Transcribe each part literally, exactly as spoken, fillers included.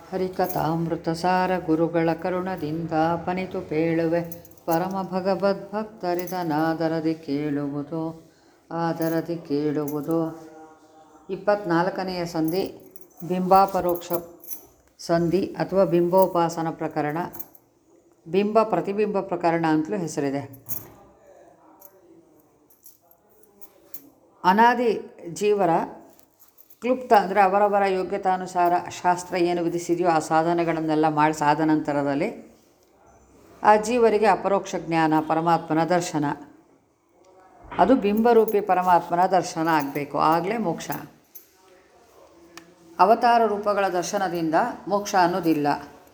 ಹರಿಕಥಾಮೃತಸಾರ ಗುರುಗಳ ಕರುಣದಿಂದ ಪನಿತು ಪೇಳುವೆ ಪರಮ ಭಗವದ್ಭಕ್ತರಿದನಾದರದಿ ಕೇಳುವುದು ಆದರದಿ ಕೇಳುವುದು. ಇಪ್ಪತ್ನಾಲ್ಕನೆಯ ಸಂಧಿ ಬಿಂಬಾಪರೋಕ್ಷ ಸಂಧಿ ಅಥವಾ ಬಿಂಬೋಪಾಸನ ಪ್ರಕರಣ. ಬಿಂಬ ಪ್ರತಿಬಿಂಬ ಪ್ರಕರಣ ಅಂತಲೂ ಹೆಸರಿದೆ. ಅನಾದಿ ಜೀವರ ಕ್ಲುಪ್ತ ಅಂದರೆ ಅವರವರ ಯೋಗ್ಯತಾನುಸಾರ ಶಾಸ್ತ್ರ ಏನು ವಿಧಿಸಿದೆಯೋ ಆ ಸಾಧನೆಗಳನ್ನೆಲ್ಲ ಮಾಡಿ ಸಾದ ನಂತರದಲ್ಲಿ ಆ ಜೀವರಿಗೆ ಅಪರೋಕ್ಷ ಜ್ಞಾನ, ಪರಮಾತ್ಮನ ದರ್ಶನ, ಅದು ಬಿಂಬರೂಪಿ ಪರಮಾತ್ಮನ ದರ್ಶನ ಆಗಬೇಕು. ಆಗಲೇ ಮೋಕ್ಷ. ಅವತಾರ ರೂಪಗಳ ದರ್ಶನದಿಂದ ಮೋಕ್ಷ ಅನ್ನೋದಿಲ್ಲ.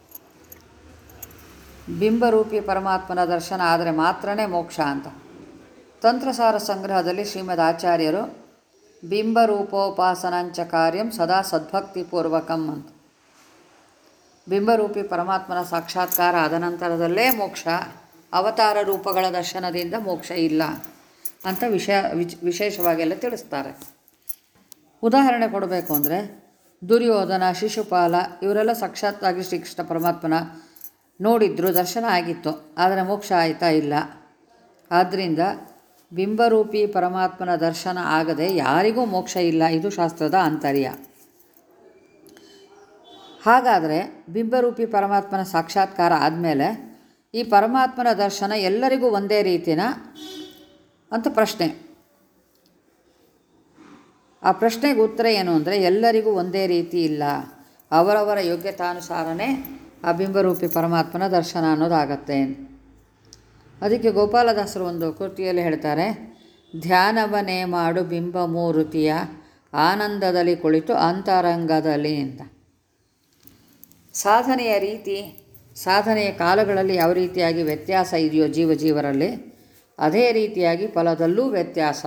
ಬಿಂಬರೂಪಿ ಪರಮಾತ್ಮನ ದರ್ಶನ ಆದರೆ ಮಾತ್ರನೇ ಮೋಕ್ಷ ಅಂತ ತಂತ್ರಸಾರ ಸಂಗ್ರಹದಲ್ಲಿ ಶ್ರೀಮದ್ ಆಚಾರ್ಯರು ಬಿಂಬರೂಪೋಪಾಸನಾಂಚ ಕಾರ್ಯಂ ಸದಾ ಸದ್ಭಕ್ತಿಪೂರ್ವಕಂ ಅಂತ. ಬಿಂಬರೂಪಿ ಪರಮಾತ್ಮನ ಸಾಕ್ಷಾತ್ಕಾರ ಆದ ನಂತರದಲ್ಲೇ ಮೋಕ್ಷ, ಅವತಾರ ರೂಪಗಳ ದರ್ಶನದಿಂದ ಮೋಕ್ಷ ಇಲ್ಲ ಅಂತ ವಿಷಯ ವಿಶೇಷವಾಗೆಲ್ಲ ತಿಳಿಸ್ತಾರೆ. ಉದಾಹರಣೆ ಕೊಡಬೇಕು ಅಂದರೆ ದುರ್ಯೋಧನ, ಶಿಶುಪಾಲ ಇವರೆಲ್ಲ ಸಾಕ್ಷಾತ್ತಾಗಿ ಶ್ರೀಕೃಷ್ಣ ಪರಮಾತ್ಮನ ನೋಡಿದ್ರು, ದರ್ಶನ ಆಗಿತ್ತು, ಆದರೆ ಮೋಕ್ಷ ಆಯ್ತಾ ಇಲ್ಲ. ಆದ್ದರಿಂದ ಬಿಂಬರೂಪಿ ಪರಮಾತ್ಮನ ದರ್ಶನ ಆಗದೆ ಯಾರಿಗೂ ಮೋಕ್ಷ ಇಲ್ಲ. ಇದು ಶಾಸ್ತ್ರದ ಆಂತರ್ಯ. ಹಾಗಾದರೆ ಬಿಂಬರೂಪಿ ಪರಮಾತ್ಮನ ಸಾಕ್ಷಾತ್ಕಾರ ಆದಮೇಲೆ ಈ ಪರಮಾತ್ಮನ ದರ್ಶನ ಎಲ್ಲರಿಗೂ ಒಂದೇ ರೀತಿನ ಅಂತ ಪ್ರಶ್ನೆ. ಆ ಪ್ರಶ್ನೆಗೆ ಉತ್ತರ ಏನು ಅಂದರೆ ಎಲ್ಲರಿಗೂ ಒಂದೇ ರೀತಿ ಇಲ್ಲ. ಅವರವರ ಯೋಗ್ಯತಾನುಸಾರನೇ ಆ ಬಿಂಬರೂಪಿ ಪರಮಾತ್ಮನ ದರ್ಶನ ಅನ್ನೋದಾಗತ್ತೆ. ಅದಕ್ಕೆ ಗೋಪಾಲದಾಸರು ಒಂದು ಕೃತಿಯಲ್ಲಿ ಹೇಳ್ತಾರೆ, ಧ್ಯಾನವನೇ ಮಾಡು ಬಿಂಬ ಮೂರುತಿಯ ಆನಂದದಲ್ಲಿ ಕುಳಿತು ಅಂತರಂಗದಲ್ಲಿ ಅಂತ. ಸಾಧನೆಯ ರೀತಿ, ಸಾಧನೆಯ ಕಾಲಗಳಲ್ಲಿ ಯಾವ ರೀತಿಯಾಗಿ ವ್ಯತ್ಯಾಸ ಇದೆಯೋ ಜೀವ ಜೀವರಲ್ಲಿ, ಅದೇ ರೀತಿಯಾಗಿ ಫಲದಲ್ಲೂ ವ್ಯತ್ಯಾಸ.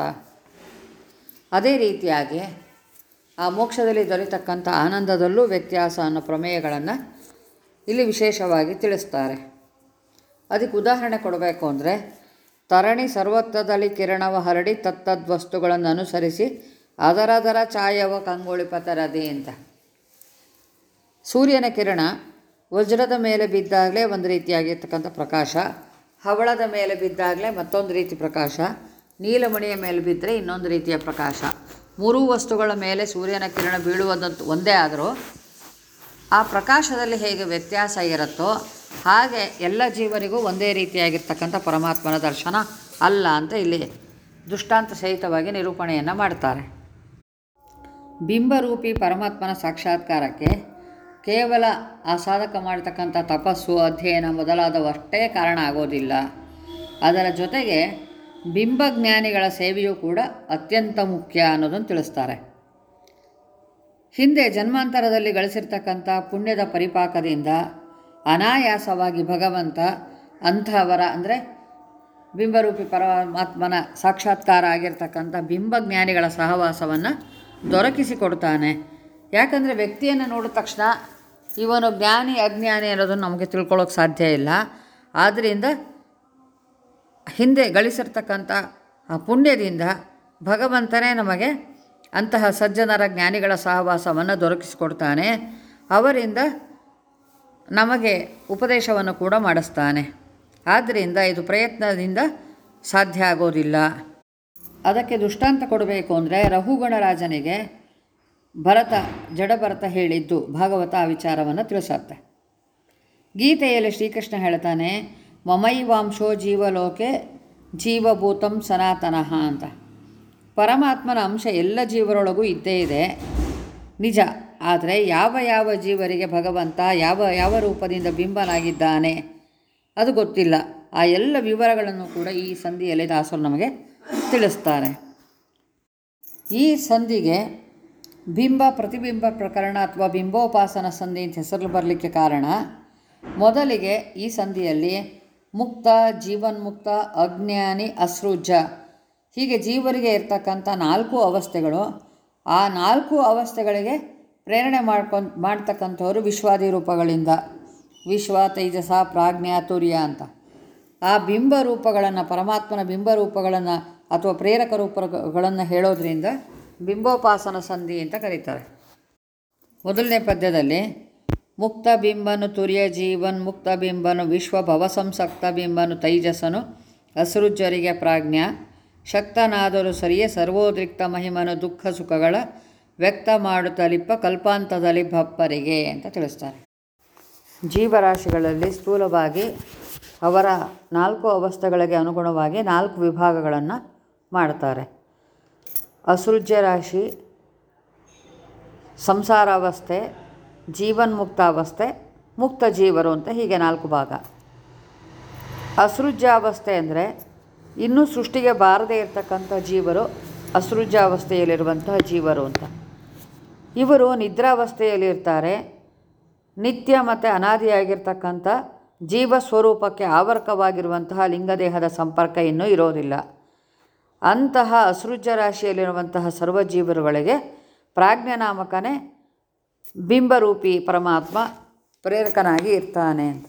ಅದೇ ರೀತಿಯಾಗಿ ಆ ಮೋಕ್ಷದಲ್ಲಿ ದೊರೆತಕ್ಕಂಥ ಆನಂದದಲ್ಲೂ ವ್ಯತ್ಯಾಸ ಅನ್ನೋ ಪ್ರಮೇಯಗಳನ್ನು ಇಲ್ಲಿ ವಿಶೇಷವಾಗಿ ತಿಳಿಸ್ತಾರೆ. ಅದಕ್ಕೆ ಉದಾಹರಣೆ ಕೊಡಬೇಕು ಅಂದರೆ ತರಣಿ ಸರ್ವತ್ರದಲ್ಲಿ ಕಿರಣವ ಹರಡಿ ತತ್ತದ್ ವಸ್ತುಗಳನ್ನು ಅನುಸರಿಸಿ ಅದರದರ ಛಾಯವ ಕಂಗೊಳಿಪತರದಿ ಅಂತ. ಸೂರ್ಯನ ಕಿರಣ ವಜ್ರದ ಮೇಲೆ ಬಿದ್ದಾಗಲೇ ಒಂದು ರೀತಿಯಾಗಿರ್ತಕ್ಕಂಥ ಪ್ರಕಾಶ, ಹವಳದ ಮೇಲೆ ಬಿದ್ದಾಗಲೇ ಮತ್ತೊಂದು ರೀತಿ ಪ್ರಕಾಶ, ನೀಲಮಣಿಯ ಮೇಲೆ ಬಿದ್ದರೆ ಇನ್ನೊಂದು ರೀತಿಯ ಪ್ರಕಾಶ. ಮೂರೂ ವಸ್ತುಗಳ ಮೇಲೆ ಸೂರ್ಯನ ಕಿರಣ ಬೀಳುವುದಂತೂ ಒಂದೇ ಆದರೂ ಆ ಪ್ರಕಾಶದಲ್ಲಿ ಹೇಗೆ ವ್ಯತ್ಯಾಸ ಇರುತ್ತೋ ಹಾಗೆ ಎಲ್ಲ ಜೀವರಿಗೂ ಒಂದೇ ರೀತಿಯಾಗಿರ್ತಕ್ಕಂಥ ಪರಮಾತ್ಮನ ದರ್ಶನ ಅಲ್ಲ ಅಂತ ಇಲ್ಲಿ ದೃಷ್ಟಾಂತ ಸಹಿತವಾಗಿ ನಿರೂಪಣೆಯನ್ನು ಮಾಡ್ತಾರೆ. ಬಿಂಬರೂಪಿ ಪರಮಾತ್ಮನ ಸಾಕ್ಷಾತ್ಕಾರಕ್ಕೆ ಕೇವಲ ಆ ಸಾಧಕ ಮಾಡತಕ್ಕಂಥ ತಪಸ್ಸು, ಅಧ್ಯಯನ ಮೊದಲಾದವಷ್ಟೇ ಕಾರಣ ಆಗೋದಿಲ್ಲ. ಅದರ ಜೊತೆಗೆ ಬಿಂಬಜ್ಞಾನಿಗಳ ಸೇವೆಯೂ ಕೂಡ ಅತ್ಯಂತ ಮುಖ್ಯ ಅನ್ನೋದನ್ನು ತಿಳಿಸ್ತಾರೆ. ಹಿಂದೆ ಜನ್ಮಾಂತರದಲ್ಲಿ ಗಳಿಸಿರ್ತಕ್ಕಂಥ ಪುಣ್ಯದ ಪರಿಪಾಕದಿಂದ ಅನಾಯಾಸವಾಗಿ ಭಗವಂತ ಅಂಥವರ ಅಂದರೆ ಬಿಂಬರೂಪಿ ಪರಮಾತ್ಮನ ಸಾಕ್ಷಾತ್ಕಾರ ಆಗಿರ್ತಕ್ಕಂಥ ಬಿಂಬಜ್ಞಾನಿಗಳ ಸಹವಾಸವನ್ನು ದೊರಕಿಸಿಕೊಡ್ತಾನೆ. ಯಾಕಂದರೆ ವ್ಯಕ್ತಿಯನ್ನು ನೋಡಿದ ತಕ್ಷಣ ಇವನು ಜ್ಞಾನಿ ಅಜ್ಞಾನಿ ಅನ್ನೋದನ್ನು ನಮಗೆ ತಿಳ್ಕೊಳ್ಳೋಕೆ ಸಾಧ್ಯ ಇಲ್ಲ. ಆದ್ದರಿಂದ ಹಿಂದೆ ಗಳಿಸಿರ್ತಕ್ಕಂಥ ಆ ಪುಣ್ಯದಿಂದ ಭಗವಂತನೇ ನಮಗೆ ಅಂತಹ ಸಜ್ಜನರ ಜ್ಞಾನಿಗಳ ಸಹವಾಸವನ್ನು ದೊರಕಿಸಿಕೊಡ್ತಾನೆ. ಅವರಿಂದ ನಮಗೆ ಉಪದೇಶವನ್ನು ಕೂಡ ಮಾಡಿಸ್ತಾನೆ. ಆದ್ದರಿಂದ ಇದು ಪ್ರಯತ್ನದಿಂದ ಸಾಧ್ಯ ಆಗೋದಿಲ್ಲ. ಅದಕ್ಕೆ ದೃಷ್ಟಾಂತ ಕೊಡಬೇಕು ಅಂದರೆ ರಘುಗಣರಾಜನಿಗೆ ಭರತ ಜಡಭರತ ಹೇಳಿದ್ದು ಭಾಗವತ ಆ ವಿಚಾರವನ್ನು ತಿಳಿಸುತ್ತೆ. ಗೀತೆಯಲ್ಲಿ ಶ್ರೀಕೃಷ್ಣ ಹೇಳ್ತಾನೆ, ಮಮೈವಾಂಶೋ ಜೀವಲೋಕೆ ಜೀವಭೂತಂ ಸನಾತನಃ ಅಂತ. ಪರಮಾತ್ಮನ ಅಂಶ ಎಲ್ಲ ಜೀವರೊಳಗೂ ಇದ್ದೇ ಇದೆ, ನಿಜ. ಆದರೆ ಯಾವ ಯಾವ ಜೀವರಿಗೆ ಭಗವಂತ ಯಾವ ಯಾವ ರೂಪದಿಂದ ಬಿಂಬನಾಗಿದ್ದಾನೆ ಅದು ಗೊತ್ತಿಲ್ಲ. ಆ ಎಲ್ಲ ವಿವರಗಳನ್ನು ಕೂಡ ಈ ಸಂಧಿಯಲ್ಲಿ ದಾಸರು ನಮಗೆ ತಿಳಿಸ್ತಾರೆ. ಈ ಸಂಧಿಗೆ ಬಿಂಬ ಪ್ರತಿಬಿಂಬ ಪ್ರಕರಣ ಅಥವಾ ಬಿಂಬೋಪಾಸನ ಸಂಧಿ ಅಂತ ಹೆಸರು ಬರಲಿಕ್ಕೆ ಕಾರಣ, ಮೊದಲಿಗೆ ಈ ಸಂಧಿಯಲ್ಲಿ ಮುಕ್ತ, ಜೀವನ್ಮುಕ್ತ, ಅಜ್ಞಾನಿ, ಅಸೃಜ ಹೀಗೆ ಜೀವರಿಗೆ ಇರ್ತಕ್ಕಂಥ ನಾಲ್ಕು ಅವಸ್ಥೆಗಳು, ಆ ನಾಲ್ಕು ಅವಸ್ಥೆಗಳಿಗೆ ಪ್ರೇರಣೆ ಮಾಡ್ಕೊಂಡು ಮಾಡ್ತಕ್ಕಂಥವರು ವಿಶ್ವಾದಿ ರೂಪಗಳಿಂದ, ವಿಶ್ವ, ತೈಜಸ, ಪ್ರಾಜ್ಞ, ತುರ್ಯ ಅಂತ. ಆ ಬಿಂಬ ರೂಪಗಳನ್ನು, ಪರಮಾತ್ಮನ ಬಿಂಬ ರೂಪಗಳನ್ನು ಅಥವಾ ಪ್ರೇರಕ ರೂಪಗಳನ್ನು ಹೇಳೋದ್ರಿಂದ ಬಿಂಬೋಪಾಸನ ಸಂಧಿ ಅಂತ ಕರೀತಾರೆ. ಮೊದಲನೇ ಪದ್ಯದಲ್ಲಿ ಮುಕ್ತ ಬಿಂಬನು ತುರ್ಯ ಜೀವನ್ ಮುಕ್ತ ಬಿಂಬನು ವಿಶ್ವ ಭವಸಂಸಕ್ತ ಬಿಂಬನು ತೈಜಸನು ಅಸೃಜ್ಯರಿಗೆ ಪ್ರಾಜ್ಞ ಶಕ್ತನಾದರೂ ಸರಿಯೇ ಸರ್ವೋದ್ರಿಕ್ತ ಮಹಿಮನು ದುಃಖ ಸುಖಗಳ ವ್ಯಕ್ತ ಮಾಡುತ್ತಲಿಪ್ಪ ಕಲ್ಪಾಂತದಲ್ಲಿ ಭಪ್ಪರಿಗೆ ಅಂತ ತಿಳಿಸ್ತಾರೆ. ಜೀವರಾಶಿಗಳಲ್ಲಿ ಸ್ಥೂಲವಾಗಿ ಅವರ ನಾಲ್ಕು ಅವಸ್ಥೆಗಳಿಗೆ ಅನುಗುಣವಾಗಿ ನಾಲ್ಕು ವಿಭಾಗಗಳನ್ನು ಮಾಡ್ತಾರೆ. ಅಸೃಜ್ಯ ರಾಶಿ, ಸಂಸಾರಾವಸ್ಥೆ, ಜೀವನ್ಮುಕ್ತಾವಸ್ಥೆ, ಮುಕ್ತ ಜೀವರು ಅಂತ ಹೀಗೆ ನಾಲ್ಕು ಭಾಗ. ಅಸೃಜ್ಯಾವಸ್ಥೆ ಅಂದರೆ ಇನ್ನೂ ಸೃಷ್ಟಿಗೆ ಬಾರದೇ ಇರತಕ್ಕಂಥ ಜೀವರು ಅಸೃಜ್ಯಾವಸ್ಥೆಯಲ್ಲಿರುವಂತಹ ಜೀವರು ಅಂತ. ಇವರು ನಿದ್ರಾವಸ್ಥೆಯಲ್ಲಿರ್ತಾರೆ. ನಿತ್ಯ ಮತ್ತು ಅನಾದಿಯಾಗಿರ್ತಕ್ಕಂಥ ಜೀವ ಸ್ವರೂಪಕ್ಕೆ ಆವರ್ಕವಾಗಿರುವಂತಹ ಲಿಂಗದೇಹದ ಸಂಪರ್ಕ ಇನ್ನೂ ಇರೋದಿಲ್ಲ. ಅಂತಹ ಅಸೃಜ್ಯ ರಾಶಿಯಲ್ಲಿರುವಂತಹ ಸರ್ವಜೀವರುಗಳಿಗೆ ಪ್ರಾಜ್ಞನಾಮಕನೇ ಬಿಂಬರೂಪಿ ಪರಮಾತ್ಮ ಪ್ರೇರಕನಾಗಿ ಇರ್ತಾನೆ ಅಂತ.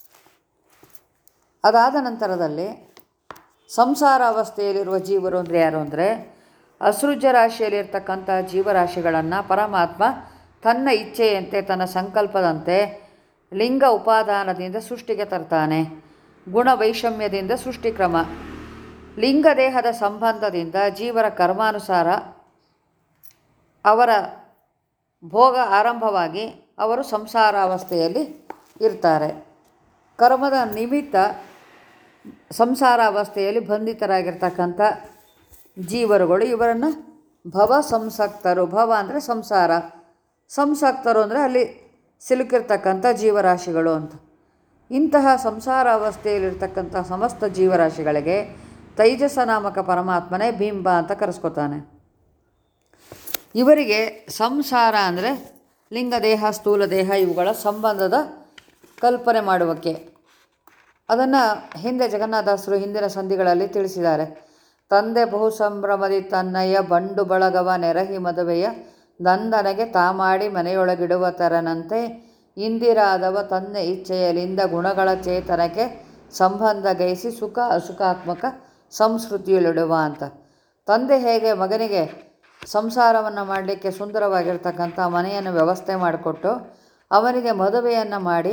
ಅದಾದ ನಂತರದಲ್ಲಿ ಸಂಸಾರ ಅವಸ್ಥೆಯಲ್ಲಿರುವ ಜೀವರು ಅಂದರೆ ಯಾರು ಅಂದರೆ ಅಸೃಜ್ಯ ರಾಶಿಯಲ್ಲಿರ್ತಕ್ಕಂಥ ಜೀವರಾಶಿಗಳನ್ನು ಪರಮಾತ್ಮ ತನ್ನ ಇಚ್ಛೆಯಂತೆ ತನ್ನ ಸಂಕಲ್ಪದಂತೆ ಲಿಂಗ ಉಪಾದಾನದಿಂದ ಸೃಷ್ಟಿಗೆ ತರ್ತಾನೆ. ಗುಣ ವೈಷಮ್ಯದಿಂದ ಸೃಷ್ಟಿಕ್ರಮ, ಲಿಂಗದೇಹದ ಸಂಬಂಧದಿಂದ ಜೀವರ ಕರ್ಮಾನುಸಾರ ಅವರ ಭೋಗ ಆರಂಭವಾಗಿ ಅವರು ಸಂಸಾರಾವಸ್ಥೆಯಲ್ಲಿ ಇರ್ತಾರೆ. ಕರ್ಮದ ನಿಮಿತ್ತ ಸಂಸಾರಾವಸ್ಥೆಯಲ್ಲಿ ಬಂಧಿತರಾಗಿರ್ತಕ್ಕಂಥ ಜೀವರುಗಳು ಇವರನ್ನು ಭವ ಸಂಸಕ್ತರು. ಭವ ಅಂದರೆ ಸಂಸಾರ, ಸಂಸಕ್ತರು ಅಂದರೆ ಅಲ್ಲಿ ಸಿಲುಕಿರ್ತಕ್ಕಂಥ ಜೀವರಾಶಿಗಳು ಅಂತ. ಇಂತಹ ಸಂಸಾರಾವಸ್ಥೆಯಲ್ಲಿರ್ತಕ್ಕಂಥ ಸಮಸ್ತ ಜೀವರಾಶಿಗಳಿಗೆ ತೈಜಸ ನಾಮಕ ಪರಮಾತ್ಮನೇ ಬಿಂಬ ಅಂತ ಕರೆಸ್ಕೊತಾನೆ. ಇವರಿಗೆ ಸಂಸಾರ ಅಂದರೆ ಲಿಂಗದೇಹ, ಸ್ಥೂಲ ದೇಹ ಇವುಗಳ ಸಂಬಂಧದ ಕಲ್ಪನೆ ಮಾಡುವಕ್ಕೆ. ಅದನ್ನು ಹಿಂದೆ ಜಗನ್ನಾಥದಾಸರು ಹಿಂದಿನ ಸಂಧಿಗಳಲ್ಲಿ ತಿಳಿಸಿದ್ದಾರೆ. ತಂದೆ ಬಹು ಸಂಭ್ರಮದಿ ತನ್ನಯ್ಯ ಬಂಡು ಬಳಗವ ನೆರಹಿ ಮದುವೆಯ ನಂದನಗೆ ತಾಮಾಡಿ ಮನೆಯೊಳಗಿಡುವ ತೆರನಂತೆ ಇಂದಿರಾದವ ತನ್ನ ಇಚ್ಛೆಯಲಿಂದ ಗುಣಗಳ ಚೇತನಕ್ಕೆ ಸಂಬಂಧ ಗೈಸಿ ಸುಖ ಅಸುಖಾತ್ಮಕ ಸಂಸ್ಕೃತಿಯಲ್ಲಿಡುವ ಅಂತ. ತಂದೆ ಹೇಗೆ ಮಗನಿಗೆ ಸಂಸಾರವನ್ನು ಮಾಡಲಿಕ್ಕೆ ಸುಂದರವಾಗಿರ್ತಕ್ಕಂಥ ಮನೆಯನ್ನು ವ್ಯವಸ್ಥೆ ಮಾಡಿಕೊಟ್ಟು ಅವನಿಗೆ ಮದುವೆಯನ್ನು ಮಾಡಿ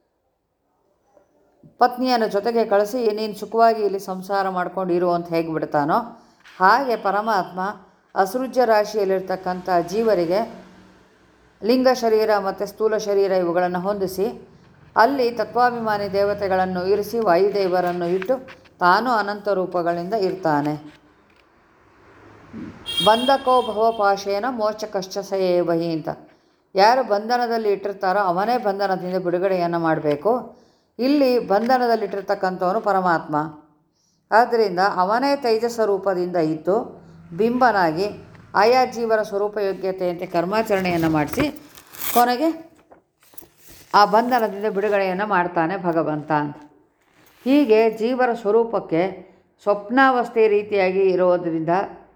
ಪತ್ನಿಯನ್ನು ಜೊತೆಗೆ ಕಳಿಸಿ ನೀನು ಸುಖವಾಗಿ ಇಲ್ಲಿ ಸಂಸಾರ ಮಾಡ್ಕೊಂಡು ಇರು ಅಂತ ಹೇಗೆ ಬಿಡ್ತಾನೋ ಹಾಗೆ ಪರಮಾತ್ಮ ಅಸೃಜ್ಯ ರಾಶಿಯಲ್ಲಿರ್ತಕ್ಕಂಥ ಜೀವರಿಗೆ ಲಿಂಗ ಶರೀರ ಮತ್ತು ಸ್ಥೂಲ ಶರೀರ ಇವುಗಳನ್ನು ಹೊಂದಿಸಿ ಅಲ್ಲಿ ತತ್ವಾಭಿಮಾನಿ ದೇವತೆಗಳನ್ನು ಇರಿಸಿ ವಾಯುದೇವರನ್ನು ಇಟ್ಟು ತಾನು ಅನಂತ ರೂಪಗಳಿಂದ ಇರ್ತಾನೆ. ಬಂಧಕೋ ಭವಪಾಶೇನ ಮೋಚ ಕಶ್ಚಸೇವಹಿ ಅಂತ. ಯಾರು ಬಂಧನದಲ್ಲಿ ಇಟ್ಟಿರ್ತಾರೋ ಅವನೇ ಬಂಧನದಿಂದ ಬಿಡುಗಡೆಯನ್ನು ಮಾಡಬೇಕು. ಇಲ್ಲಿ ಬಂಧನದಲ್ಲಿಟ್ಟಿರ್ತಕ್ಕಂಥವನು ಪರಮಾತ್ಮ. ಆದ್ದರಿಂದ ಅವನೇ ತೈಜಸ ರೂಪದಿಂದ ಇದ್ದು ಬಿಂಬನಾಗಿ ಆಯಾ ಜೀವನ ಸ್ವರೂಪ ಯೋಗ್ಯತೆಯಂತೆ ಕರ್ಮಾಚರಣೆಯನ್ನು ಮಾಡಿಸಿ ಕೊನೆಗೆ ಆ ಬಂಧನದಿಂದ ಬಿಡುಗಡೆಯನ್ನು ಮಾಡ್ತಾನೆ ಭಗವಂತ ಅಂತ. ಹೀಗೆ ಜೀವರ ಸ್ವರೂಪಕ್ಕೆ ಸ್ವಪ್ನಾವಸ್ಥೆ ರೀತಿಯಾಗಿ ಇರೋದರಿಂದ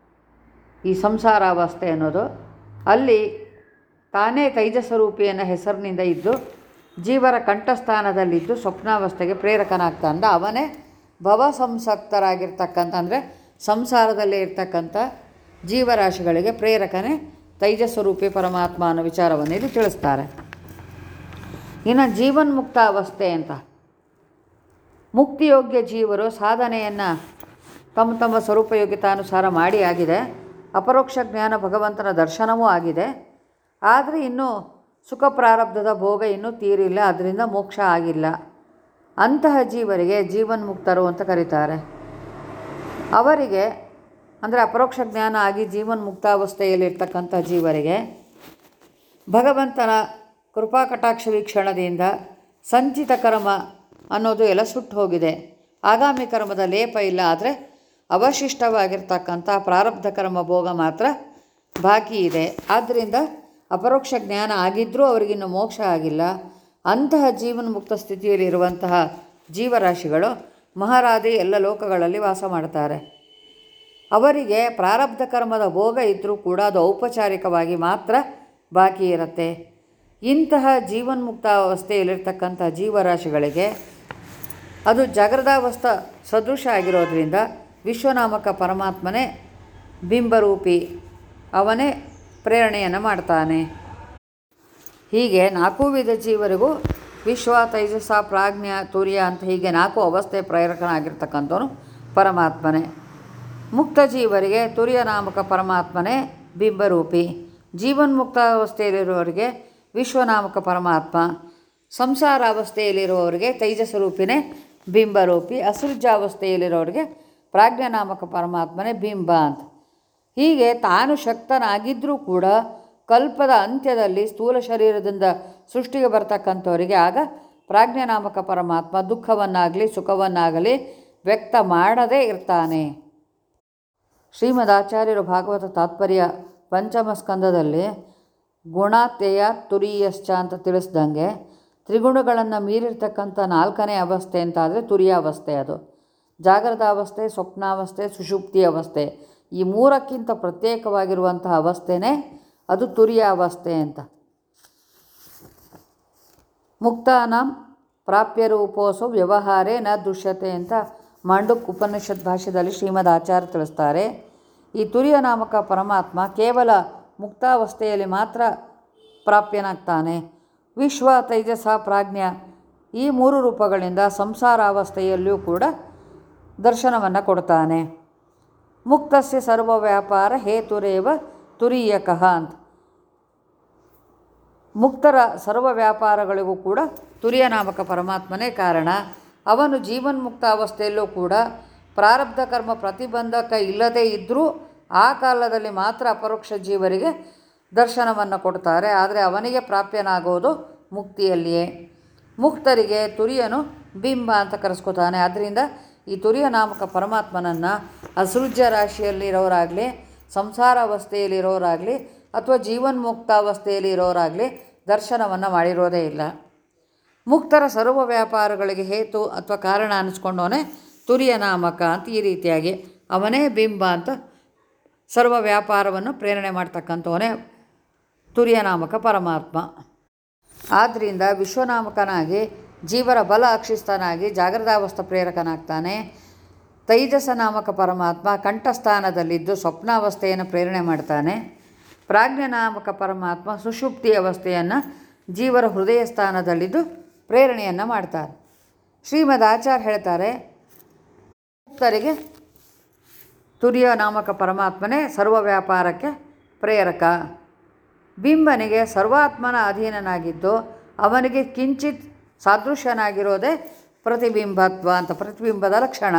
ಈ ಸಂಸಾರಾವಸ್ಥೆ ಅನ್ನೋದು ಅಲ್ಲಿ ತಾನೇ ತೈಜಸ್ವರೂಪಿ ಅನ್ನೋ ಹೆಸರಿನಿಂದ ಇದ್ದು ಜೀವರ ಕಂಠಸ್ಥಾನದಲ್ಲಿದ್ದು ಸ್ವಪ್ನಾವಸ್ಥೆಗೆ ಪ್ರೇರಕನಾಗ್ತಾನೆ. ಅವನೇ ಭವ ಸಂಸಕ್ತರಾಗಿರ್ತಕ್ಕಂಥ ಅಂದರೆ ಸಂಸಾರದಲ್ಲೇ ಇರ್ತಕ್ಕಂಥ ಜೀವರಾಶಿಗಳಿಗೆ ಪ್ರೇರಕನೇ ತೈಜಸ್ವರೂಪಿ ಪರಮಾತ್ಮ ಅನ್ನೋ ವಿಚಾರವನ್ನು ಇಲ್ಲಿ ತಿಳಿಸ್ತಾರೆ. ಇನ್ನು ಜೀವನ್ಮುಕ್ತ ಅವಸ್ಥೆ ಅಂತ, ಮುಕ್ತಿಯೋಗ್ಯ ಜೀವರು ಸಾಧನೆಯನ್ನು ತಮ್ಮ ತಮ್ಮ ಸ್ವರೂಪಯೋಗ್ಯತಾನುಸಾರ ಮಾಡಿ ಆಗಿದೆ. ಅಪರೋಕ್ಷ ಜ್ಞಾನ ಭಗವಂತನ ದರ್ಶನವೂ ಆಗಿದೆ. ಆದರೆ ಇನ್ನೂ ಸುಖ ಪ್ರಾರಬ್ಧದ ಭೋಗ ಇನ್ನೂ ತೀರಿಲ್ಲ, ಅದರಿಂದ ಮೋಕ್ಷ ಆಗಿಲ್ಲ. ಅಂತಹ ಜೀವರಿಗೆ ಜೀವನ್ಮುಕ್ತರು ಅಂತ ಕರೀತಾರೆ. ಅವರಿಗೆ ಅಂದರೆ ಅಪರೋಕ್ಷ ಜ್ಞಾನ ಆಗಿ ಜೀವನ್ಮುಕ್ತಾವಸ್ಥೆಯಲ್ಲಿರ್ತಕ್ಕಂಥ ಜೀವರಿಗೆ ಭಗವಂತನ ಕೃಪಾ ಕಟಾಕ್ಷ ವೀಕ್ಷಣದಿಂದ ಸಂಚಿತ ಕರ್ಮ ಅನ್ನೋದು ಎಲ್ಲ ಸುಟ್ಟು ಹೋಗಿದೆ. ಆಗಾಮಿ ಕರ್ಮದ ಲೇಪ ಇಲ್ಲ. ಆದರೆ ಅವಶಿಷ್ಟವಾಗಿರ್ತಕ್ಕಂಥ ಪ್ರಾರಬ್ಧ ಕರ್ಮ ಭೋಗ ಮಾತ್ರ ಬಾಕಿ ಇದೆ. ಆದ್ದರಿಂದ ಅಪರೋಕ್ಷ ಜ್ಞಾನ ಆಗಿದ್ದರೂ ಅವರಿಗಿನ್ನು ಮೋಕ್ಷ ಆಗಿಲ್ಲ. ಅಂತಹ ಜೀವನ್ಮುಕ್ತ ಸ್ಥಿತಿಯಲ್ಲಿರುವಂತಹ ಜೀವರಾಶಿಗಳು ಮಹಾರಾಧಿ ಎಲ್ಲ ಲೋಕಗಳಲ್ಲಿ ವಾಸ ಮಾಡ್ತಾರೆ. ಅವರಿಗೆ ಪ್ರಾರಬ್ಧ ಕರ್ಮದ ಭೋಗ ಇದ್ದರೂ ಕೂಡ ಅದು ಔಪಚಾರಿಕವಾಗಿ ಮಾತ್ರ ಬಾಕಿ ಇರುತ್ತೆ. ಇಂತಹ ಜೀವನ್ಮುಕ್ತ ಅವಸ್ಥೆಯಲ್ಲಿರ್ತಕ್ಕಂಥ ಜೀವರಾಶಿಗಳಿಗೆ ಅದು ಜಾಗೃತಾವಸ್ಥ ಸದೃಶ ಆಗಿರೋದ್ರಿಂದ ವಿಶ್ವನಾಮಕ ಪರಮಾತ್ಮನೇ ಬಿಂಬರೂಪಿ, ಅವನೇ ಪ್ರೇರಣೆಯನ್ನು ಮಾಡ್ತಾನೆ. ಹೀಗೆ ನಾಲ್ಕು ವಿಧ ಜೀವರಿಗೂ ವಿಶ್ವ, ತೈಜಸ, ಪ್ರಾಜ್ಞ, ತುರ್ಯ ಅಂತ ಹೀಗೆ ನಾಲ್ಕು ಅವಸ್ಥೆ ಪ್ರೇರಕನಾಗಿರ್ತಕ್ಕಂಥವನು ಪರಮಾತ್ಮನೇ. ಮುಕ್ತ ಜೀವರಿಗೆ ತುರ್ಯ ನಾಮಕ ಪರಮಾತ್ಮನೇ ಬಿಂಬರೂಪಿ. ಜೀವನ್ಮುಕ್ತಾವಸ್ಥೆಯಲ್ಲಿರುವವರಿಗೆ ವಿಶ್ವನಾಮಕ ಪರಮಾತ್ಮ, ಸಂಸಾರಾವಸ್ಥೆಯಲ್ಲಿರುವವರಿಗೆ ತೈಜಸ ರೂಪಿನೇ ಬಿಂಬರೂಪಿ, ಅಸೃಜಾವಸ್ಥೆಯಲ್ಲಿರೋರಿಗೆ ಪ್ರಾಜ್ಞಾನಾಮಕ ಪರಮಾತ್ಮನೇ ಬಿಂಬ ಅಂತ. ಹೀಗೆ ತಾನು ಶಕ್ತನಾಗಿದ್ದರೂ ಕೂಡ ಕಲ್ಪದ ಅಂತ್ಯದಲ್ಲಿ ಸ್ಥೂಲ ಶರೀರದಿಂದ ಸೃಷ್ಟಿಗೆ ಬರ್ತಕ್ಕಂಥವರಿಗೆ ಆಗ ಪ್ರಾಜ್ಞಾನಾಮಕ ಪರಮಾತ್ಮ ದುಃಖವನ್ನಾಗಲಿ ಸುಖವನ್ನಾಗಲಿ ವ್ಯಕ್ತ ಮಾಡದೇ ಇರ್ತಾನೆ. ಶ್ರೀಮದ್ ಆಚಾರ್ಯರು ಭಾಗವತ ತಾತ್ಪರ್ಯ ಪಂಚಮ ಸ್ಕಂದದಲ್ಲಿ ಗುಣಾತ್ಯಯ ತುರೀಯಶ್ಚ ಅಂತ ತಿಳಿಸ್ದಂಗೆ ತ್ರಿಗುಣಗಳನ್ನು ಮೀರಿರ್ತಕ್ಕಂಥ ನಾಲ್ಕನೇ ಅವಸ್ಥೆ ಅಂತಾದರೆ ತುರಿಯಾವಸ್ಥೆ. ಅದು ಜಾಗೃತಾವಸ್ಥೆ, ಸ್ವಪ್ನಾವಸ್ಥೆ, ಸುಷುಪ್ತಿ ಅವಸ್ಥೆ. ಈ ಮೂರಕ್ಕಿಂತ ಪ್ರತ್ಯೇಕವಾಗಿರುವಂತಹ ಅವಸ್ಥೆನೇ ಅದು ತುರಿಯಾವಸ್ಥೆ ಅಂತ. ಮುಕ್ತಾನಾಂ ಪ್ರಾಪ್ಯರೂಪೋಸು ವ್ಯವಹಾರೇ ನ ದೃಶ್ಯತೆ ಅಂತ ಮಾಂಡುಕ್ ಉಪನಿಷತ್ ಭಾಷ್ಯದಲ್ಲಿ ಶ್ರೀಮದ್ ಆಚಾರ್ಯ ತಿಳಿಸ್ತಾರೆ. ಈ ತುರಿಯ ನಾಮಕ ಪರಮಾತ್ಮ ಕೇವಲ ಮುಕ್ತಾವಸ್ಥೆಯಲ್ಲಿ ಮಾತ್ರ ಪ್ರಾಪ್ಯನಾಗ್ತಾನೆ. ವಿಶ್ವ, ತೈಜಸ, ಪ್ರಾಜ್ಞ ಈ ಮೂರು ರೂಪಗಳಿಂದ ಸಂಸಾರಾವಸ್ಥೆಯಲ್ಲಿಯೂ ಕೂಡ ದರ್ಶನವನ್ನು ಕೊಡ್ತಾನೆ. ಮುಕ್ತಸ್ಯ ಸರ್ವ ವ್ಯಾಪಾರ ಹೇತುರೇವ ತುರೀಯಕಃ ಅಂತ. ಮುಕ್ತರ ಸರ್ವ ವ್ಯಾಪಾರಗಳಿಗೂ ಕೂಡ ತುರಿಯ ನಾಮಕ ಪರಮಾತ್ಮನೇ ಕಾರಣ. ಅವನು ಜೀವನ್ಮುಕ್ತ ಅವಸ್ಥೆಯಲ್ಲೂ ಕೂಡ ಪ್ರಾರಬ್ಧ ಕರ್ಮ ಪ್ರತಿಬಂಧಕ ಇಲ್ಲದೇ ಇದ್ದರೂ ಆ ಕಾಲದಲ್ಲಿ ಮಾತ್ರ ಅಪರೋಕ್ಷ ಜೀವರಿಗೆ ದರ್ಶನವನ್ನು ಕೊಡ್ತಾರೆ. ಆದರೆ ಅವನಿಗೆ ಪ್ರಾಪ್ಯನಾಗೋದು ಮುಕ್ತಿಯಲ್ಲಿಯೇ. ಮುಕ್ತರಿಗೆ ತುರಿಯನು ಬಿಂಬ ಅಂತ ಕರೆಸ್ಕೊತಾನೆ. ಆದ್ದರಿಂದ ಈ ತುರಿಯ ನಾಮಕ ಪರಮಾತ್ಮನನ್ನು ಅಸೃಜ್ಯ ರಾಶಿಯಲ್ಲಿರೋರಾಗಲಿ, ಸಂಸಾರಾವಸ್ಥೆಯಲ್ಲಿರೋರಾಗಲಿ ಅಥವಾ ಜೀವನ್ಮುಕ್ತಾವಸ್ಥೆಯಲ್ಲಿ ಇರೋರಾಗಲಿ ದರ್ಶನವನ್ನು ಮಾಡಿರೋದೇ ಇಲ್ಲ. ಮುಕ್ತರ ಸರ್ವ ವ್ಯಾಪಾರಗಳಿಗೆ ಹೇತು ಅಥವಾ ಕಾರಣ ಅನ್ನಿಸ್ಕೊಂಡವನೇ ತುರಿಯ ನಾಮಕ ಅಂತ. ಈ ರೀತಿಯಾಗಿ ಅವನೇ ಬಿಂಬ ಅಂತ ಸರ್ವ ವ್ಯಾಪಾರವನ್ನು ಪ್ರೇರಣೆ ಮಾಡ್ತಕ್ಕಂಥವನೇ ತುರಿಯ ನಾಮಕ ಪರಮಾತ್ಮ. ಆದ್ದರಿಂದ ವಿಶ್ವನಾಮಕನಾಗಿ ಜೀವರ ಬಲ ಅಕ್ಷಿಸ್ತನಾಗಿ ಜಾಗೃತಾವಸ್ಥೆ ಪ್ರೇರಕನಾಗ್ತಾನೆ. ತೈಜಸ ನಾಮಕ ಪರಮಾತ್ಮ ಕಂಠಸ್ಥಾನದಲ್ಲಿದ್ದು ಸ್ವಪ್ನಾವಸ್ಥೆಯನ್ನು ಪ್ರೇರಣೆ ಮಾಡ್ತಾನೆ. ಪ್ರಾಜ್ಞಾನಾಮಕ ಪರಮಾತ್ಮ ಸುಷುಪ್ತಿ ಅವಸ್ಥೆಯನ್ನು ಜೀವರ ಹೃದಯ ಸ್ಥಾನದಲ್ಲಿದ್ದು ಪ್ರೇರಣೆಯನ್ನು ಮಾಡ್ತಾರೆ. ಶ್ರೀಮದ್ ಆಚಾರ್ಯ ಹೇಳ್ತಾರೆ, ಮುಕ್ತರಿಗೆ ತುರಿಯ ನಾಮಕ ಪರಮಾತ್ಮನೇ ಸರ್ವ ವ್ಯಾಪಾರಕ್ಕೆ ಪ್ರೇರಕ. ಬಿಂಬನಿಗೆ ಸರ್ವಾತ್ಮನ ಅಧೀನನಾಗಿದ್ದು ಅವನಿಗೆ ಕಿಂಚಿತ್ ಸಾದೃಶ್ಯನಾಗಿರೋದೇ ಪ್ರತಿಬಿಂಬತ್ವ ಅಂತ. ಪ್ರತಿಬಿಂಬದ ಲಕ್ಷಣ